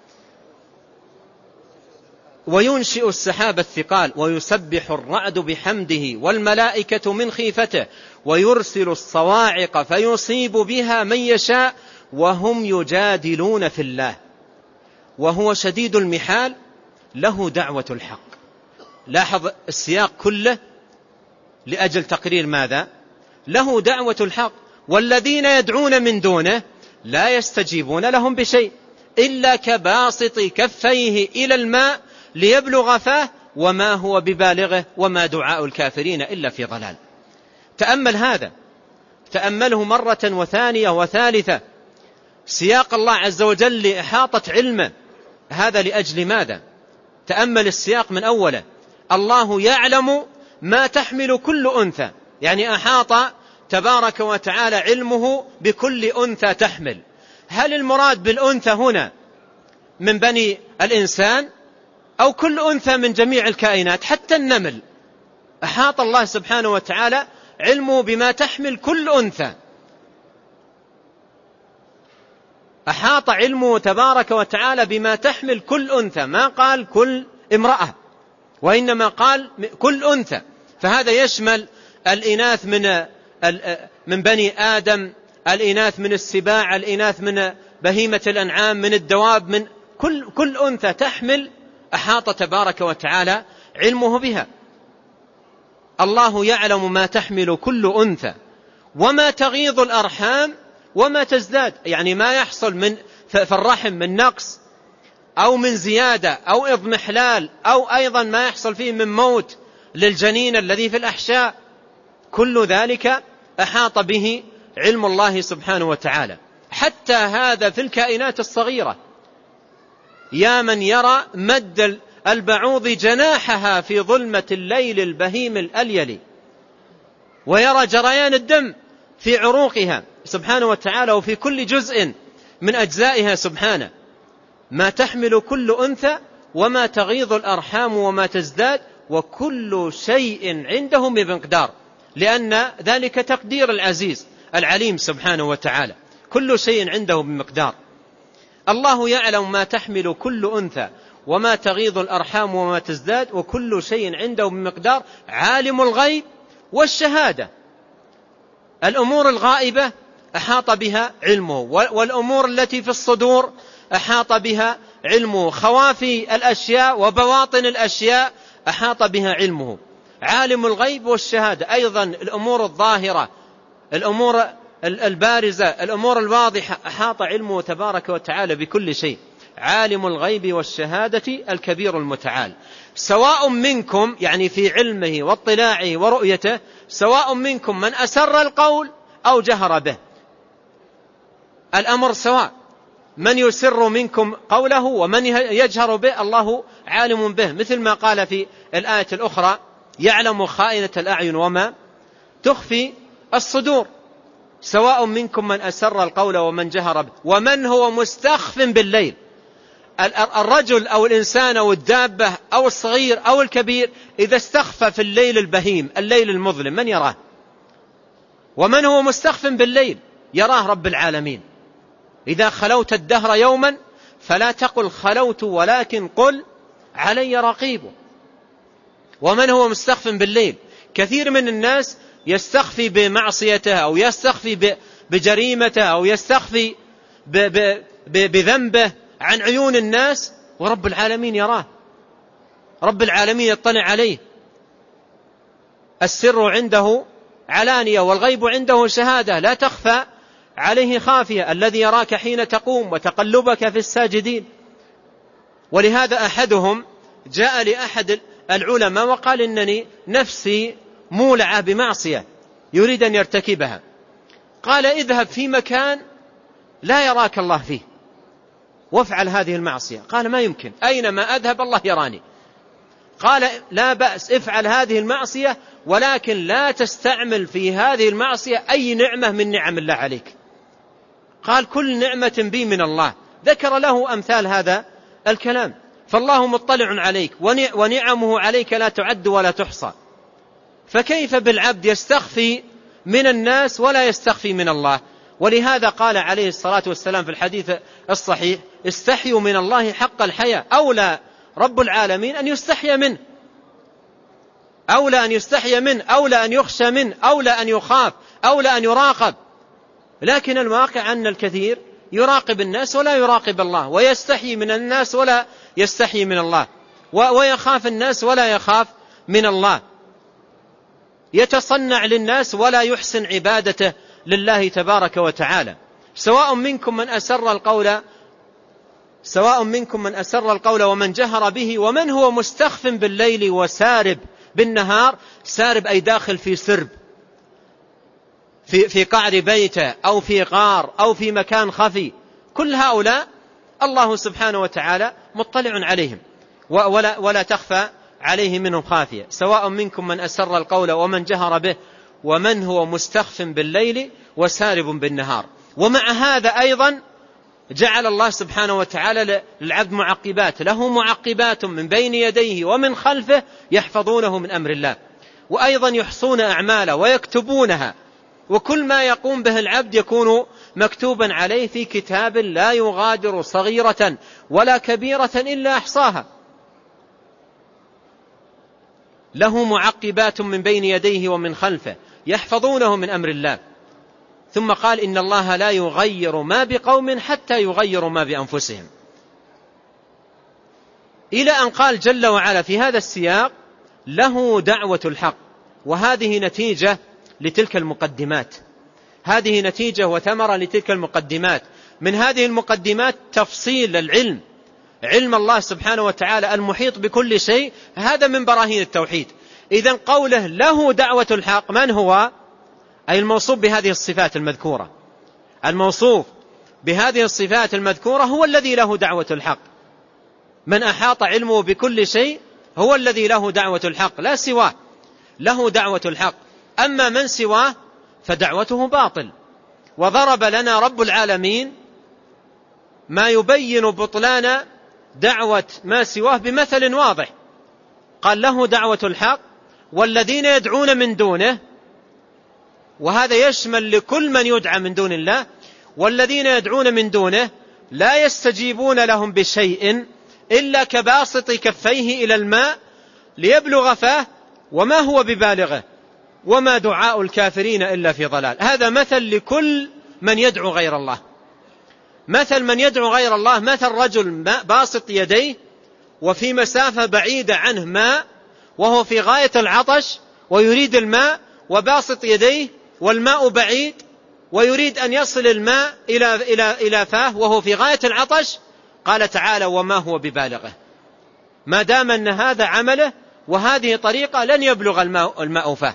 وينشئ السحاب الثقال ويسبح الرعد بحمده والملائكة من خيفته ويرسل الصواعق فيصيب بها من يشاء وهم يجادلون في الله وهو شديد المحال، له دعوة الحق. لاحظ السياق كله لأجل تقرير ماذا؟ له دعوة الحق. والذين يدعون من دونه لا يستجيبون لهم بشيء إلا كباسط كفيه إلى الماء ليبلغ فاه وما هو ببالغه وما دعاء الكافرين إلا في ضلال. تأمل هذا، تأمله مرة وثانية وثالثة. سياق الله عز وجل لإحاطة علمه، هذا لأجل ماذا؟ تأمل السياق من أوله. الله يعلم ما تحمل كل أنثى، يعني أحاط تبارك وتعالى علمه بكل أنثى تحمل. هل المراد بالأنثى هنا من بني الإنسان أو كل أنثى من جميع الكائنات؟ حتى النمل أحاط الله سبحانه وتعالى علمه بما تحمل كل أنثى، أحاط علمه تبارك وتعالى بما تحمل كل أنثى، ما قال كل امرأة وإنما قال كل أنثى. فهذا يشمل الإناث من من بني آدم، الإناث من السباع، الإناث من بهيمة الأنعام، من الدواب، من كل كل أنثى تحمل أحاط تبارك وتعالى علمه بها. الله يعلم ما تحمل كل أنثى وما تغيض الأرحام وما تزداد، يعني ما يحصل من في الرحم من نقص أو من زيادة أو إضمحلال، أو أيضا ما يحصل فيه من موت للجنين الذي في الأحشاء، كل ذلك أحاط به علم الله سبحانه وتعالى. حتى هذا في الكائنات الصغيرة، يا من يرى مد البعوض جناحها في ظلمة الليل البهيم الأليل، ويرى جريان الدم في عروقها سبحانه وتعالى وفي كل جزء من أجزائها سبحانه، ما تحمل كل أنثى وما تغيض الأرحام وما تزداد، وكل شيء عنده بمقدار، لأن ذلك تقدير العزيز العليم سبحانه وتعالى، كل شيء عنده بمقدار. الله يعلم ما تحمل كل أنثى وما تغيض الأرحام وما تزداد، وكل شيء عنده بمقدار. عالم الغيب والشهادة، الأمور الغائبة أحاط بها علمه، والأمور التي في الصدور أحاط بها علمه، خوافي الأشياء وبواطن الأشياء أحاط بها علمه. عالم الغيب والشهادة، أيضا الأمور الظاهرة، الأمور البارزة، الأمور الواضحة، أحاط علمه تبارك وتعالى بكل شيء. عالم الغيب والشهادة الكبير المتعال. سواء منكم، يعني في علمه واطلاعه ورؤيته، سواء منكم من أسر القول أو جهر به، الأمر سواء، من يسر منكم قوله ومن يجهر به الله عالم به، مثل ما قال في الآية الأخرى: يعلم خائنة الأعين وما تخفي الصدور. سواء منكم من أسر القول ومن جهر به، ومن هو مستخف بالليل. الرجل أو الإنسان أو الدابة أو الصغير أو الكبير إذا استخفى في الليل البهيم، الليل المظلم، من يراه؟ ومن هو مستخف بالليل؟ يراه رب العالمين. إذا خلوت الدهر يوما فلا تقل خلوت، ولكن قل علي رقيب. ومن هو مستخف بالليل؟ كثير من الناس يستخفي بمعصيته أو يستخفي بجريمته أو يستخفي بذنبه عن عيون الناس، ورب العالمين يراه، رب العالمين يطلع عليه. السر عنده علانية والغيب عنده شهادة لا تخفى عليه خافية، الذي يراك حين تقوم وتقلبك في الساجدين. ولهذا أحدهم جاء لأحد العلماء وقال: إنني نفسي مولعة بمعصية يريد أن يرتكبها. قال: اذهب في مكان لا يراك الله فيه وافعل هذه المعصية. قال: ما يمكن، أينما أذهب الله يراني. قال: لا بأس، افعل هذه المعصية، ولكن لا تستعمل في هذه المعصية أي نعمة من نعم الله عليك. قال: كل نعمة بي من الله. ذكر له أمثال هذا الكلام. فالله مطلع عليك ونعمه عليك لا تعد ولا تحصى، فكيف بالعبد يستخفي من الناس ولا يستخفي من الله؟ ولهذا قال عليه الصلاة والسلام في الحديث الصحيح: استحيوا من الله حق الحياء. أولى رب العالمين أن يستحي منه، أولى أن يستحي منه، أولى أن يخشى منه، أولى أن يخاف، أولى أن يراقب. لكن الواقع أن الكثير يراقب الناس ولا يراقب الله، ويستحي من الناس ولا يستحي من الله، ويخاف الناس ولا يخاف من الله، يتصنع للناس ولا يحسن عبادته لله تبارك وتعالى. سواء منكم من أسر القول سواء منكم من أسر القول ومن جهر به، ومن هو مستخف بالليل وسارب بالنهار. سارب أي داخل في سرب، في في قعر بيته أو في غار أو في مكان خفي. كل هؤلاء الله سبحانه وتعالى مطلع عليهم ولا, ولا تخفى عليه منهم خافية. سواء منكم من أسر القول ومن جهر به، ومن هو مستخف بالليل وسارب بالنهار. ومع هذا أيضا جعل الله سبحانه وتعالى للعبد معقبات، له معقبات من بين يديه ومن خلفه يحفظونه من أمر الله، وأيضا يحصون أعماله ويكتبونها، وكل ما يقوم به العبد يكون مكتوبا عليه في كتاب لا يغادر صغيرة ولا كبيرة إلا أحصاها. له معقبات من بين يديه ومن خلفه يحفظونه من أمر الله. ثم قال: إن الله لا يغير ما بقوم حتى يغيروا ما بأنفسهم، إلى أن قال جل وعلا في هذا السياق: له دعوة الحق. وهذه نتيجة لتلك المقدمات، هذه نتيجة وثمرة لتلك المقدمات. من هذه المقدمات تفصيل العلم، علم الله سبحانه وتعالى المحيط بكل شيء، هذا من براهين التوحيد. إذن قوله له دعوة الحق، من هو؟ أي الموصوف بهذه الصفات المذكورة، الموصوف بهذه الصفات المذكورة هو الذي له دعوة الحق. من أحاط علمه بكل شيء هو الذي له دعوة الحق لا سواه، له دعوة الحق، أما من سواه فدعوته باطل. وضرب لنا رب العالمين ما يبين بطلان دعوة ما سواه بمثل واضح، قال له دعوة الحق والذين يدعون من دونه، وهذا يشمل لكل من يدعى من دون الله، والذين يدعون من دونه لا يستجيبون لهم بشيء إلا كباسط كفيه إلى الماء ليبلغ فاه وما هو ببالغه وما دعاء الكافرين إلا في ضلال. هذا مثل لكل من يدعو غير الله. مثل من يدعو غير الله مثل رجل باسط يديه وفي مسافة بعيدة عنه ماء وهو في غاية العطش ويريد الماء، وباسط يديه والماء بعيد ويريد أن يصل الماء إلى, إلى, إلى فاه وهو في غاية العطش. قال تعالى وما هو ببالغه، ما دام أن هذا عمله وهذه طريقة لن يبلغ الماء, الماء فاه.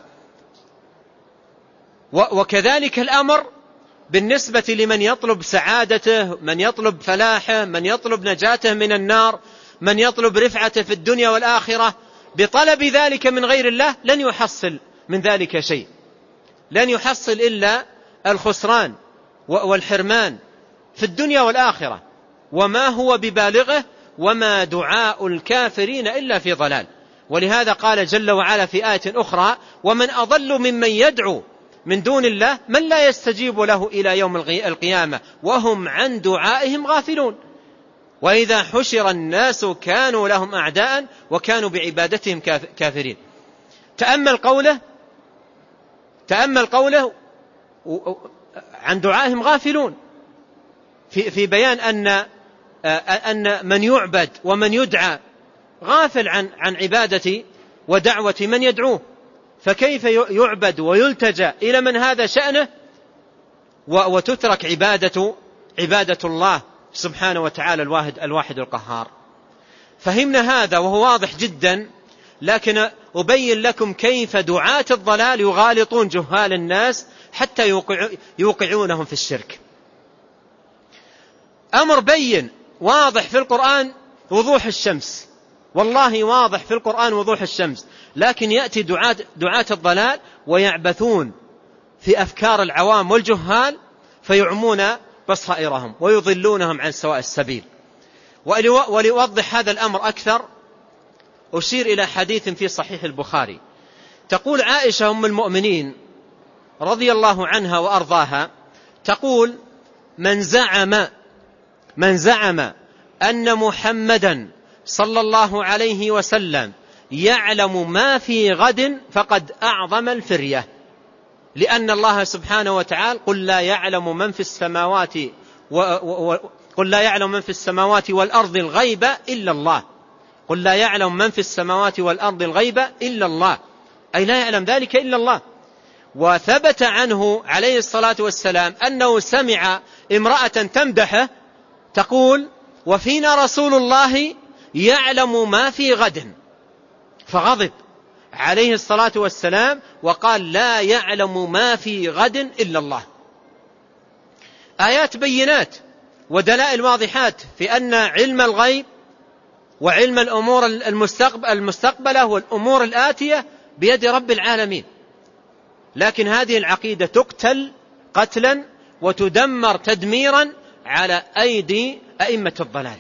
وكذلك الأمر بالنسبة لمن يطلب سعادته، من يطلب فلاحه، من يطلب نجاته من النار، من يطلب رفعته في الدنيا والآخرة، بطلب ذلك من غير الله لن يحصل من ذلك شيء، لن يحصل إلا الخسران والحرمان في الدنيا والآخرة. وما هو ببالغه وما دعاء الكافرين إلا في ضلال. ولهذا قال جل وعلا في آية أخرى ومن أضل ممن يدعو من دون الله من لا يستجيب له إلى يوم القيامة وهم عن دعائهم غافلون وإذا حشر الناس كانوا لهم أعداء وكانوا بعبادتهم كافرين. تأمل قوله تأمل قوله عن دعائهم غافلون في في بيان أن أن من يعبد ومن يدعى غافل عن عن عبادة ودعوة من يدعوه، فكيف يعبد ويلتجأ إلى من هذا شأنه وتترك عبادة عبادة الله سبحانه وتعالى الواحد الواحد القهار. فهمنا هذا وهو واضح جدا، لكن أبين لكم كيف دعاة الضلال يغالطون جهال الناس حتى يوقعونهم في الشرك. أمر بين واضح في القرآن وضوح الشمس، والله واضح في القرآن وضوح الشمس، لكن يأتي دعاة, دعاة الضلال ويعبثون في أفكار العوام والجهال فيعمون بصائرهم ويضلونهم عن سواء السبيل. وليوضح هذا الأمر أكثر أشير إلى حديث في صحيح البخاري. تقول عائشة أم المؤمنين رضي الله عنها وأرضاها تقول من زعم من زعم أن محمدا صلى الله عليه وسلم يعلم ما في غد فقد أعظم الفرية، لأن الله سبحانه وتعالى قل لا يعلم من في السماوات و... و... قل لا يعلم من في السماوات والأرض الغيب إلا الله، قل لا يعلم من في السماوات والأرض الغيب إلا الله، أي لا يعلم ذلك إلا الله. وثبت عنه عليه الصلاة والسلام أنه سمع امرأة تمدحه تقول وفينا رسول الله يعلم ما في غد، فغضب عليه الصلاة والسلام وقال لا يعلم ما في غد إلا الله. آيات بينات ودلائل واضحات في أن علم الغيب وعلم الأمور المستقبلة والأمور الآتية بيد رب العالمين، لكن هذه العقيدة تقتل قتلا وتدمر تدميرا على أيدي أئمة الضلال،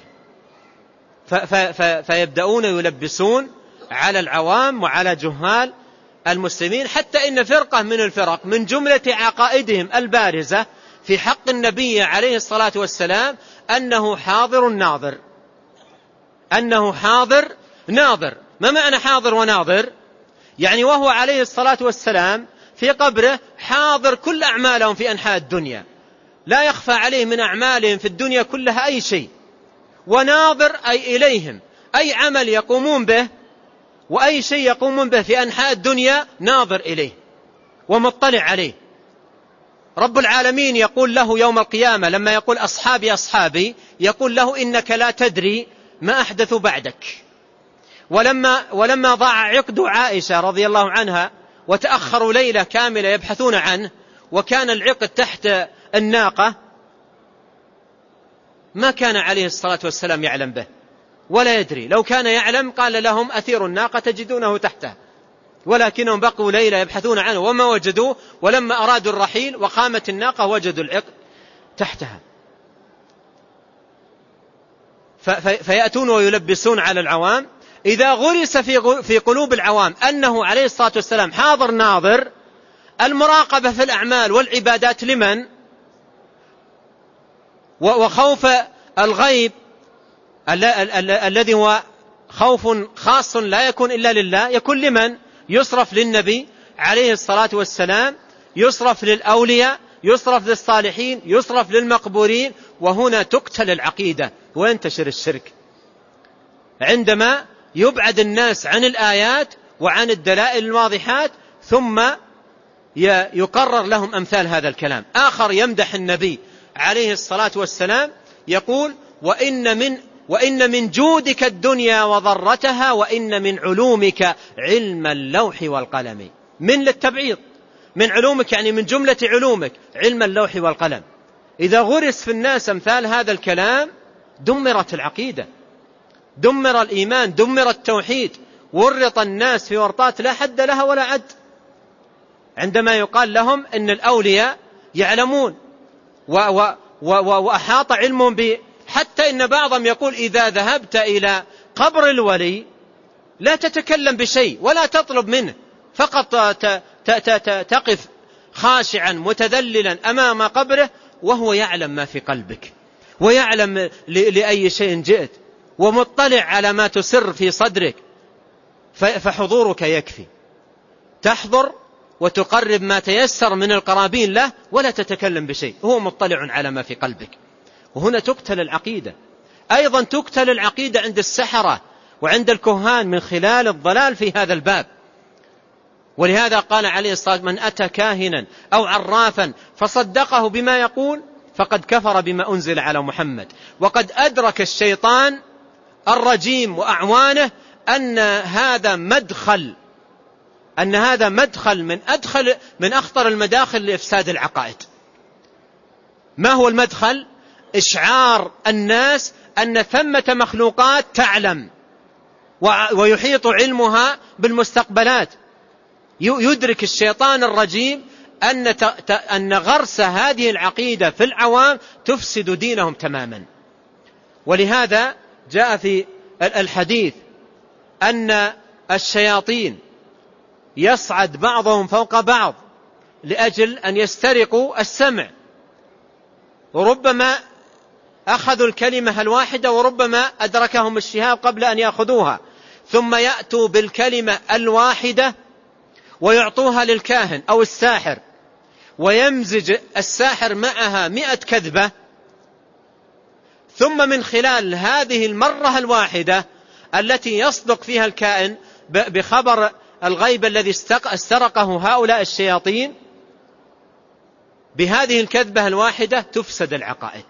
فيبدأون يلبسون على العوام وعلى جهال المسلمين، حتى إن فرقة من الفرق من جملة عقائدهم البارزة في حق النبي عليه الصلاة والسلام أنه حاضر ناظر، أنه حاضر ناظر. ما معنى حاضر وناظر؟ يعني وهو عليه الصلاة والسلام في قبره حاضر كل أعمالهم في أنحاء الدنيا، لا يخفى عليه من أعمالهم في الدنيا كلها أي شيء، وناظر أي إليهم، أي عمل يقومون به وأي شيء يقومون به في أنحاء الدنيا ناظر إليه ومطلع عليه. رب العالمين يقول له يوم القيامة لما يقول أصحابي أصحابي يقول له إنك لا تدري ما أحدث بعدك. ولما, ولما ضاع عقد عائشة رضي الله عنها وتأخروا ليلة كاملة يبحثون عنه وكان العقد تحت الناقة ما كان عليه الصلاة والسلام يعلم به، ولا يدري، لو كان يعلم قال لهم أثيروا الناقة تجدونه تحتها، ولكنهم بقوا ليلة يبحثون عنه وما وجدوه، ولما أرادوا الرحيل وقامت الناقة وجدوا العقد تحتها. فيأتون ويلبسون على العوام. إذا غرس في قلوب العوام أنه عليه الصلاة والسلام حاضر ناظر، المراقبة في الأعمال والعبادات لمن؟ وخوف الغيب الذي هو خوف خاص لا يكون إلا لله يكون لمن؟ يصرف للنبي عليه الصلاة والسلام، يصرف للأولياء، يصرف للصالحين، يصرف للمقبورين. وهنا تقتل العقيدة وينتشر الشرك، عندما يبعد الناس عن الآيات وعن الدلائل الواضحات ثم يقرر لهم أمثال هذا الكلام. آخر يمدح النبي عليه الصلاة والسلام يقول: وإن من وإن من جودك الدنيا وضرتها، وإن من علومك علم اللوح والقلم. من للتبعيض، من علومك يعني من جملة علومك علم اللوح والقلم. إذا غرس في الناس أمثال هذا الكلام دمرت العقيدة، دمر الإيمان، دمر التوحيد، ورط الناس في ورطات لا حد لها ولا عد. عندما يقال لهم إن الأولياء يعلمون و و و وأحاط علمهم ب حتى إن بعضهم يقول: إذا ذهبت إلى قبر الولي لا تتكلم بشيء ولا تطلب منه، فقط تقف خاشعا متذللا أمام قبره وهو يعلم ما في قلبك ويعلم لأي شيء جئت ومطلع على ما تسر في صدرك، فحضورك يكفي. تحضر وتقرب ما تيسر من القرابين له ولا تتكلم بشيء، هو مطلع على ما في قلبك. وهنا تقتل العقيدة. أيضا تقتل العقيدة عند السحرة وعند الكهان من خلال الضلال في هذا الباب. ولهذا قال عليه الصلاة والسلام: من أتى كاهنا أو عرافا فصدقه بما يقول فقد كفر بما أنزل على محمد. وقد أدرك الشيطان الرجيم وأعوانه أن هذا مدخل أن هذا مدخل من أدخل من أخطر المداخل لإفساد العقائد. ما هو المدخل؟ إشعار الناس أن ثمة مخلوقات تعلم ويحيط علمها بالمستقبلات. يدرك الشيطان الرجيم أن أن غرس هذه العقيدة في العوام تفسد دينهم تماما. ولهذا جاء في الحديث أن الشياطين يصعد بعضهم فوق بعض لأجل أن يسترقوا السمع، وربما أخذوا الكلمة الواحدة وربما أدركهم الشهاب قبل أن يأخذوها، ثم يأتوا بالكلمة الواحدة ويعطوها للكاهن أو الساحر، ويمزج الساحر معها مئة كذبة، ثم من خلال هذه المرة الواحدة التي يصدق فيها الكائن بخبر الغيب الذي استرقه هؤلاء الشياطين، بهذه الكذبة الواحدة تفسد العقائد.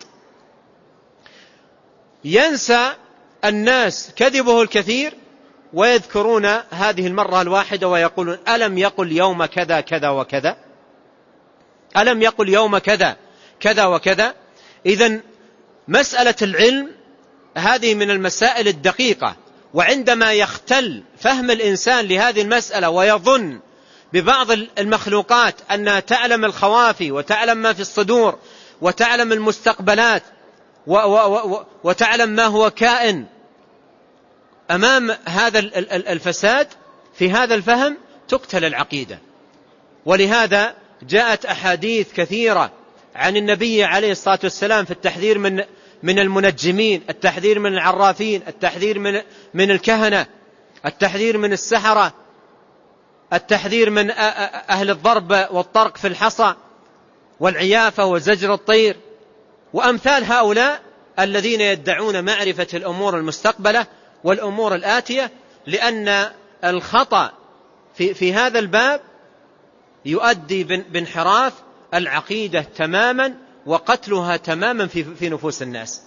ينسى الناس كذبه الكثير ويذكرون هذه المرة الواحدة ويقولون: ألم يقل يوم كذا كذا وكذا، ألم يقل يوم كذا كذا وكذا. إذن مسألة العلم هذه من المسائل الدقيقة، وعندما يختل فهم الإنسان لهذه المسألة ويظن ببعض المخلوقات أنها تعلم الخوافي وتعلم ما في الصدور وتعلم المستقبلات وتعلم ما هو كائن، أمام هذا الفساد في هذا الفهم تقتل العقيدة. ولهذا جاءت أحاديث كثيرة عن النبي عليه الصلاة والسلام في التحذير من من المنجمين، التحذير من العرافين، التحذير من من الكهنة، التحذير من السحرة، التحذير من أهل الضرب والطرق في الحصى والعيافة وزجر الطير وأمثال هؤلاء الذين يدعون معرفة الأمور المستقبلة والأمور الآتية، لأن الخطأ في في هذا الباب يؤدي بانحراف العقيدة تماما وقتلها تماما في في نفوس الناس.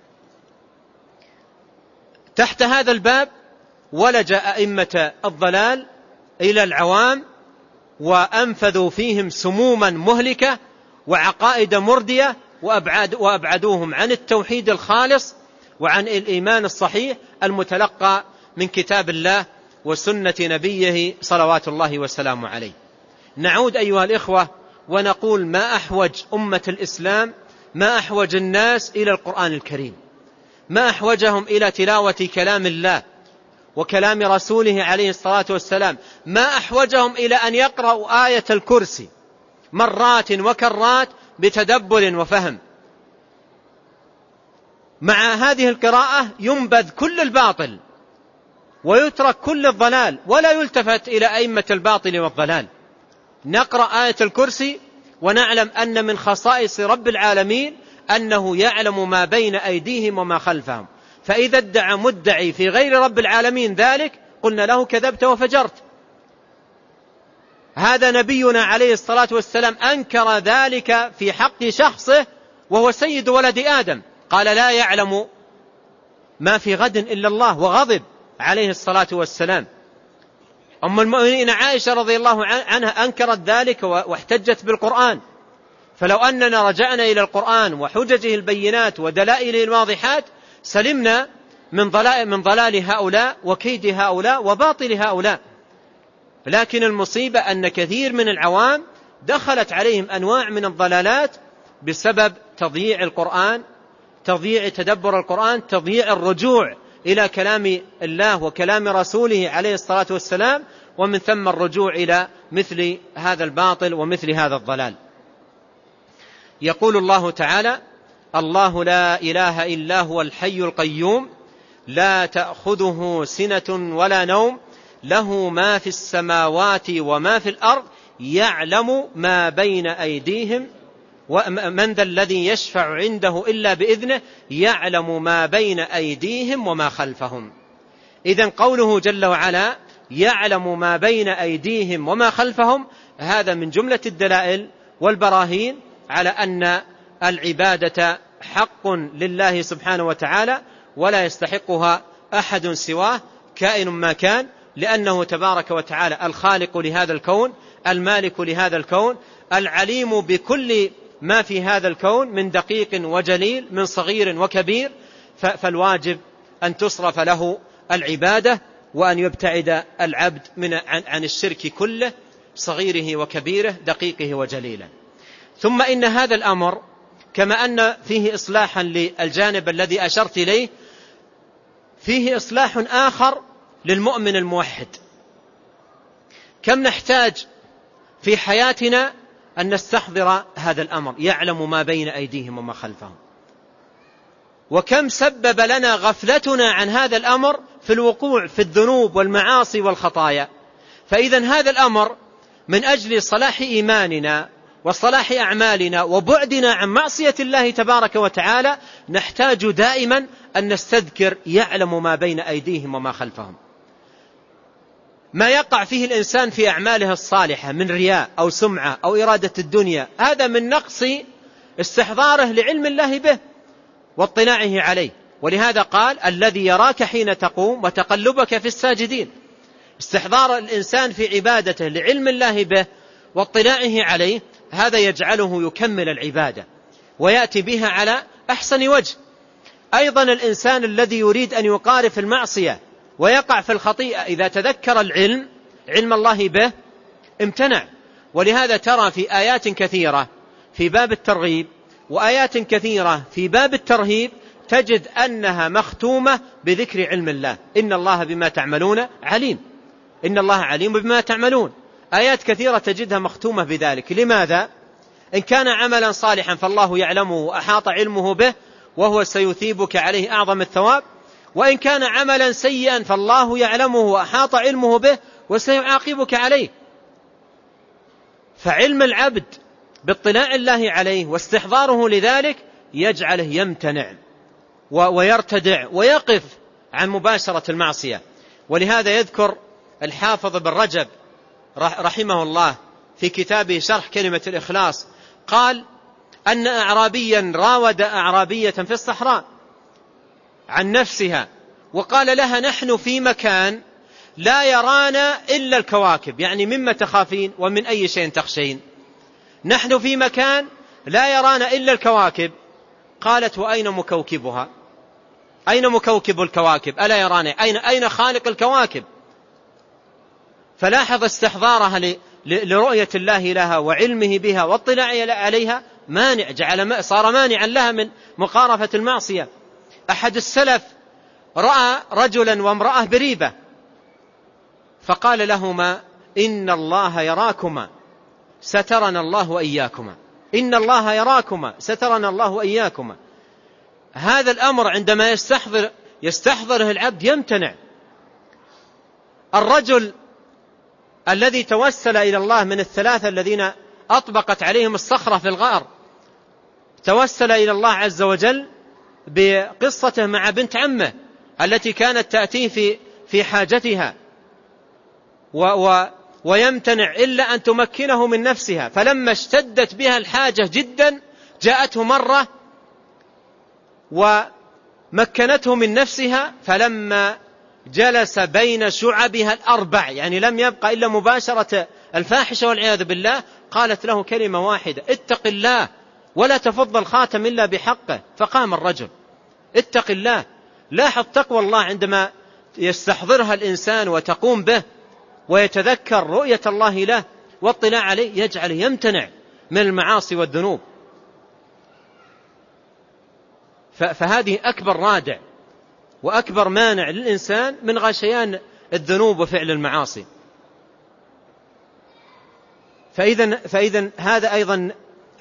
تحت هذا الباب ولج أئمة الضلال إلى العوام وأنفذوا فيهم سموما مهلكة وعقائد مردية، وأبعد وأبعدوهم عن التوحيد الخالص وعن الإيمان الصحيح المتلقى من كتاب الله وسنة نبيه صلوات الله وسلامه عليه. نعود أيها الإخوة ونقول: ما أحوج أمة الإسلام، ما أحوج الناس إلى القرآن الكريم، ما أحوجهم إلى تلاوة كلام الله وكلام رسوله عليه الصلاة والسلام، ما أحوجهم إلى أن يقرأوا آية الكرسي مرات وكرات بتدبر وفهم. مع هذه القراءة ينبذ كل الباطل ويترك كل الضلال ولا يلتفت إلى أئمة الباطل والضلال. نقرأ آية الكرسي ونعلم أن من خصائص رب العالمين أنه يعلم ما بين أيديهم وما خلفهم، فإذا ادعى مدعي في غير رب العالمين ذلك قلنا له: كذبت وفجرت. هذا نبينا عليه الصلاة والسلام أنكر ذلك في حق شخصه وهو سيد ولد آدم، قال: لا يعلم ما في غد إلا الله، وغضب عليه الصلاة والسلام. أم المؤمنين عائشة رضي الله عنها أنكرت ذلك واحتجت بالقرآن. فلو أننا رجعنا إلى القرآن وحججه البينات ودلائله الواضحات سلمنا من ضلال, من ضلال هؤلاء وكيد هؤلاء وباطل هؤلاء. لكن المصيبة أن كثير من العوام دخلت عليهم أنواع من الضلالات بسبب تضييع القرآن، تضييع تدبر القرآن، تضييع الرجوع إلى كلام الله وكلام رسوله عليه الصلاة والسلام، ومن ثم الرجوع إلى مثل هذا الباطل ومثل هذا الضلال. يقول الله تعالى: الله لا إله إلا هو الحي القيوم لا تأخذه سنة ولا نوم له ما في السماوات وما في الأرض يعلم ما بين أيديهم ومن ذا الذي يشفع عنده إلا بإذنه يعلم ما بين أيديهم وما خلفهم. إذن قوله جل وعلا يعلم ما بين أيديهم وما خلفهم هذا من جملة الدلائل والبراهين على أن العبادة حق لله سبحانه وتعالى ولا يستحقها أحد سواه كائن ما كان، لأنه تبارك وتعالى الخالق لهذا الكون، المالك لهذا الكون، العليم بكل ما في هذا الكون من دقيق وجليل، من صغير وكبير، فالواجب أن تصرف له العبادة وأن يبتعد العبد من عن الشرك كله، صغيره وكبيره، دقيقه وجليله. ثم إن هذا الأمر كما أن فيه إصلاحا للجانب الذي أشرت إليه، فيه إصلاح آخر للمؤمن الموحد. كم نحتاج في حياتنا أن نستحضر هذا الأمر، يعلم ما بين أيديهم وما خلفهم، وكم سبب لنا غفلتنا عن هذا الأمر في الوقوع في الذنوب والمعاصي والخطايا. فإذا هذا الأمر من أجل صلاح إيماننا وصلاح أعمالنا وبعدنا عن معصية الله تبارك وتعالى نحتاج دائما أن نستذكر يعلم ما بين أيديهم وما خلفهم. ما يقع فيه الإنسان في أعماله الصالحة من رياء أو سمعة أو إرادة الدنيا هذا من نقص استحضاره لعلم الله به واطلاعه عليه. ولهذا قال الذي يراك حين تقوم وتقلبك في الساجدين. استحضار الإنسان في عبادته لعلم الله به واطلاعه عليه هذا يجعله يكمل العبادة ويأتي بها على أحسن وجه. أيضا الإنسان الذي يريد أن يقارف المعصية ويقع في الخطيئة إذا تذكر العلم علم الله به امتنع. ولهذا ترى في آيات كثيرة في باب الترغيب وآيات كثيرة في باب الترهيب تجد أنها مختومة بذكر علم الله. إن الله بما تعملون عليم، إن الله عليم بما تعملون. آيات كثيرة تجدها مختومة بذلك. لماذا؟ إن كان عملا صالحا فالله يعلمه وأحاط علمه به وهو سيثيبك عليه أعظم الثواب، وإن كان عملا سيئا فالله يعلمه وأحاط علمه به وسيعاقبك عليه. فعلم العبد باطلاع الله عليه واستحضاره لذلك يجعله يمتنع ويرتدع ويقف عن مباشرة المعصية. ولهذا يذكر الحافظ بن رجب رحمه الله في كتابه شرح كلمة الإخلاص قال أن أعرابيا راود أعرابية في الصحراء عن نفسها وقال لها نحن في مكان لا يرانا إلا الكواكب، يعني مما تخافين ومن أي شيء تخشين؟ نحن في مكان لا يرانا إلا الكواكب. قالت وأين مكوكبها؟ أين مكوكب الكواكب؟ ألا يراني؟ أين, أين خالق الكواكب؟ فلاحظ استحضارها لرؤية الله لها وعلمه بها واطلاع عليها مانع، جعل صار مانعا لها من مقارفة المعصية. أحد السلف رأى رجلا وامرأة بريبة فقال لهما إن الله يراكما سترنا الله وإياكما، إن الله يراكما سترنا الله وإياكما. هذا الأمر عندما يستحضر يستحضره العبد يمتنع. الرجل الذي توسل إلى الله من الثلاثة الذين أطبقت عليهم الصخرة في الغار، توسل إلى الله عز وجل بقصته مع بنت عمه التي كانت تأتيه في في حاجتها و و ويمتنع إلا أن تمكنه من نفسها، فلما اشتدت بها الحاجة جدا جاءته مرة ومكنته من نفسها، فلما جلس بين شعبها الأربع يعني لم يبقى إلا مباشرة الفاحشة والعياذ بالله، قالت له كلمة واحدة: اتق الله ولا تفض الخاتم إلا بحقه. فقام الرجل. اتق الله. لاحظ تقوى الله عندما يستحضرها الإنسان وتقوم به ويتذكر رؤية الله له واطلاع عليه يجعل يمتنع من المعاصي والذنوب. فهذه أكبر رادع وأكبر مانع للإنسان من غشيان الذنوب وفعل المعاصي. فإذن, فإذن هذا أيضا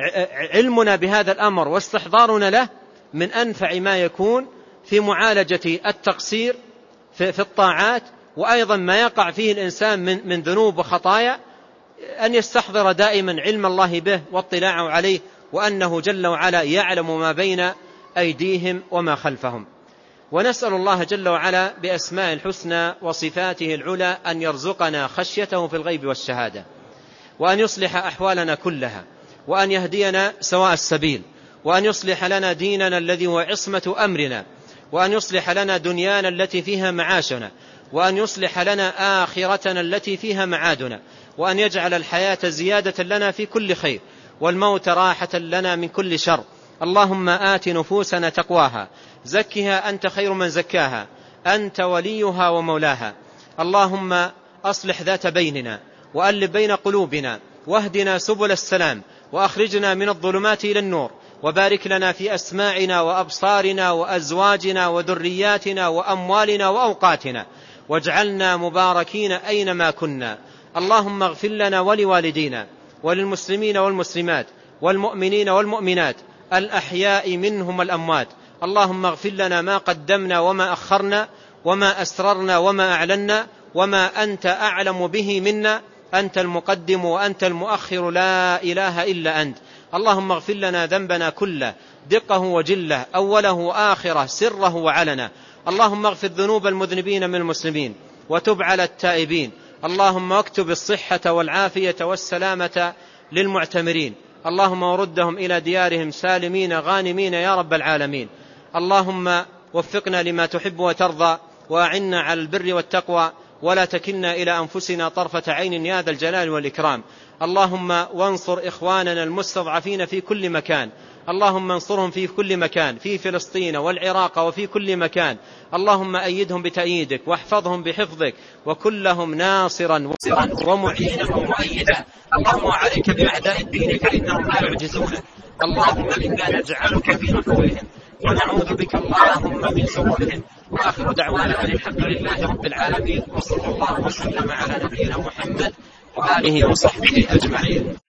علمنا بهذا الأمر واستحضارنا له من أنفع ما يكون في معالجة التقصير في الطاعات، وأيضا ما يقع فيه الإنسان من, من ذنوب وخطايا، أن يستحضر دائما علم الله به واطلاعه عليه، وأنه جل وعلا يعلم ما بين أيديهم وما خلفهم. ونسأل الله جل وعلا بأسماء الحسنى وصفاته العلى أن يرزقنا خشيته في الغيب والشهادة، وأن يصلح أحوالنا كلها، وأن يهدينا سواء السبيل، وأن يصلح لنا ديننا الذي هو عصمة أمرنا، وأن يصلح لنا دنيانا التي فيها معاشنا، وأن يصلح لنا آخرتنا التي فيها معادنا، وأن يجعل الحياة زيادة لنا في كل خير والموت راحة لنا من كل شر. اللهم آت نفوسنا تقواها، زكها أنت خير من زكاها، أنت وليها ومولاها. اللهم أصلح ذات بيننا وألف بين قلوبنا، واهدنا سبل السلام، وأخرجنا من الظلمات إلى النور، وبارك لنا في أسماعنا وأبصارنا وأزواجنا وذرياتنا وأموالنا وأوقاتنا، واجعلنا مباركين أينما كنا. اللهم اغفر لنا ولوالدينا وللمسلمين والمسلمات والمؤمنين والمؤمنات الأحياء منهم الأموات. اللهم اغفر لنا ما قدمنا وما أخرنا وما أسررنا وما أعلنا وما أنت أعلم به منا، أنت المقدم وأنت المؤخر، لا إله إلا أنت. اللهم اغفر لنا ذنبنا كله، دقه وجله، أوله وآخره، سره وعلنه. اللهم اغفر ذنوب المذنبين من المسلمين وتب على التائبين. اللهم اكتب الصحة والعافية والسلامة للمعتمرين. اللهم وردهم إلى ديارهم سالمين غانمين يا رب العالمين. اللهم وفقنا لما تحب وترضى، وأعنا على البر والتقوى، ولا تكلنا إلى أنفسنا طرفة عين يا ذا الجلال والإكرام. اللهم وانصر إخواننا المستضعفين في كل مكان، اللهم انصرهم في كل مكان، في فلسطين والعراق وفي كل مكان. اللهم أيدهم بتأييدك واحفظهم بحفظك، وكلهم ناصرا ومعينا ومؤيدا. اللهم عليك بأعداء الدين فإنهم لا يعجزونك. اللهم إنا نجعلك في نحورهم ونعوذ بك اللهم من شرورهم. وآخر دعوانا أن الحمد لله رب العالمين، وصلى الله وسلم على نبينا محمد وآله وصحبه أجمعين.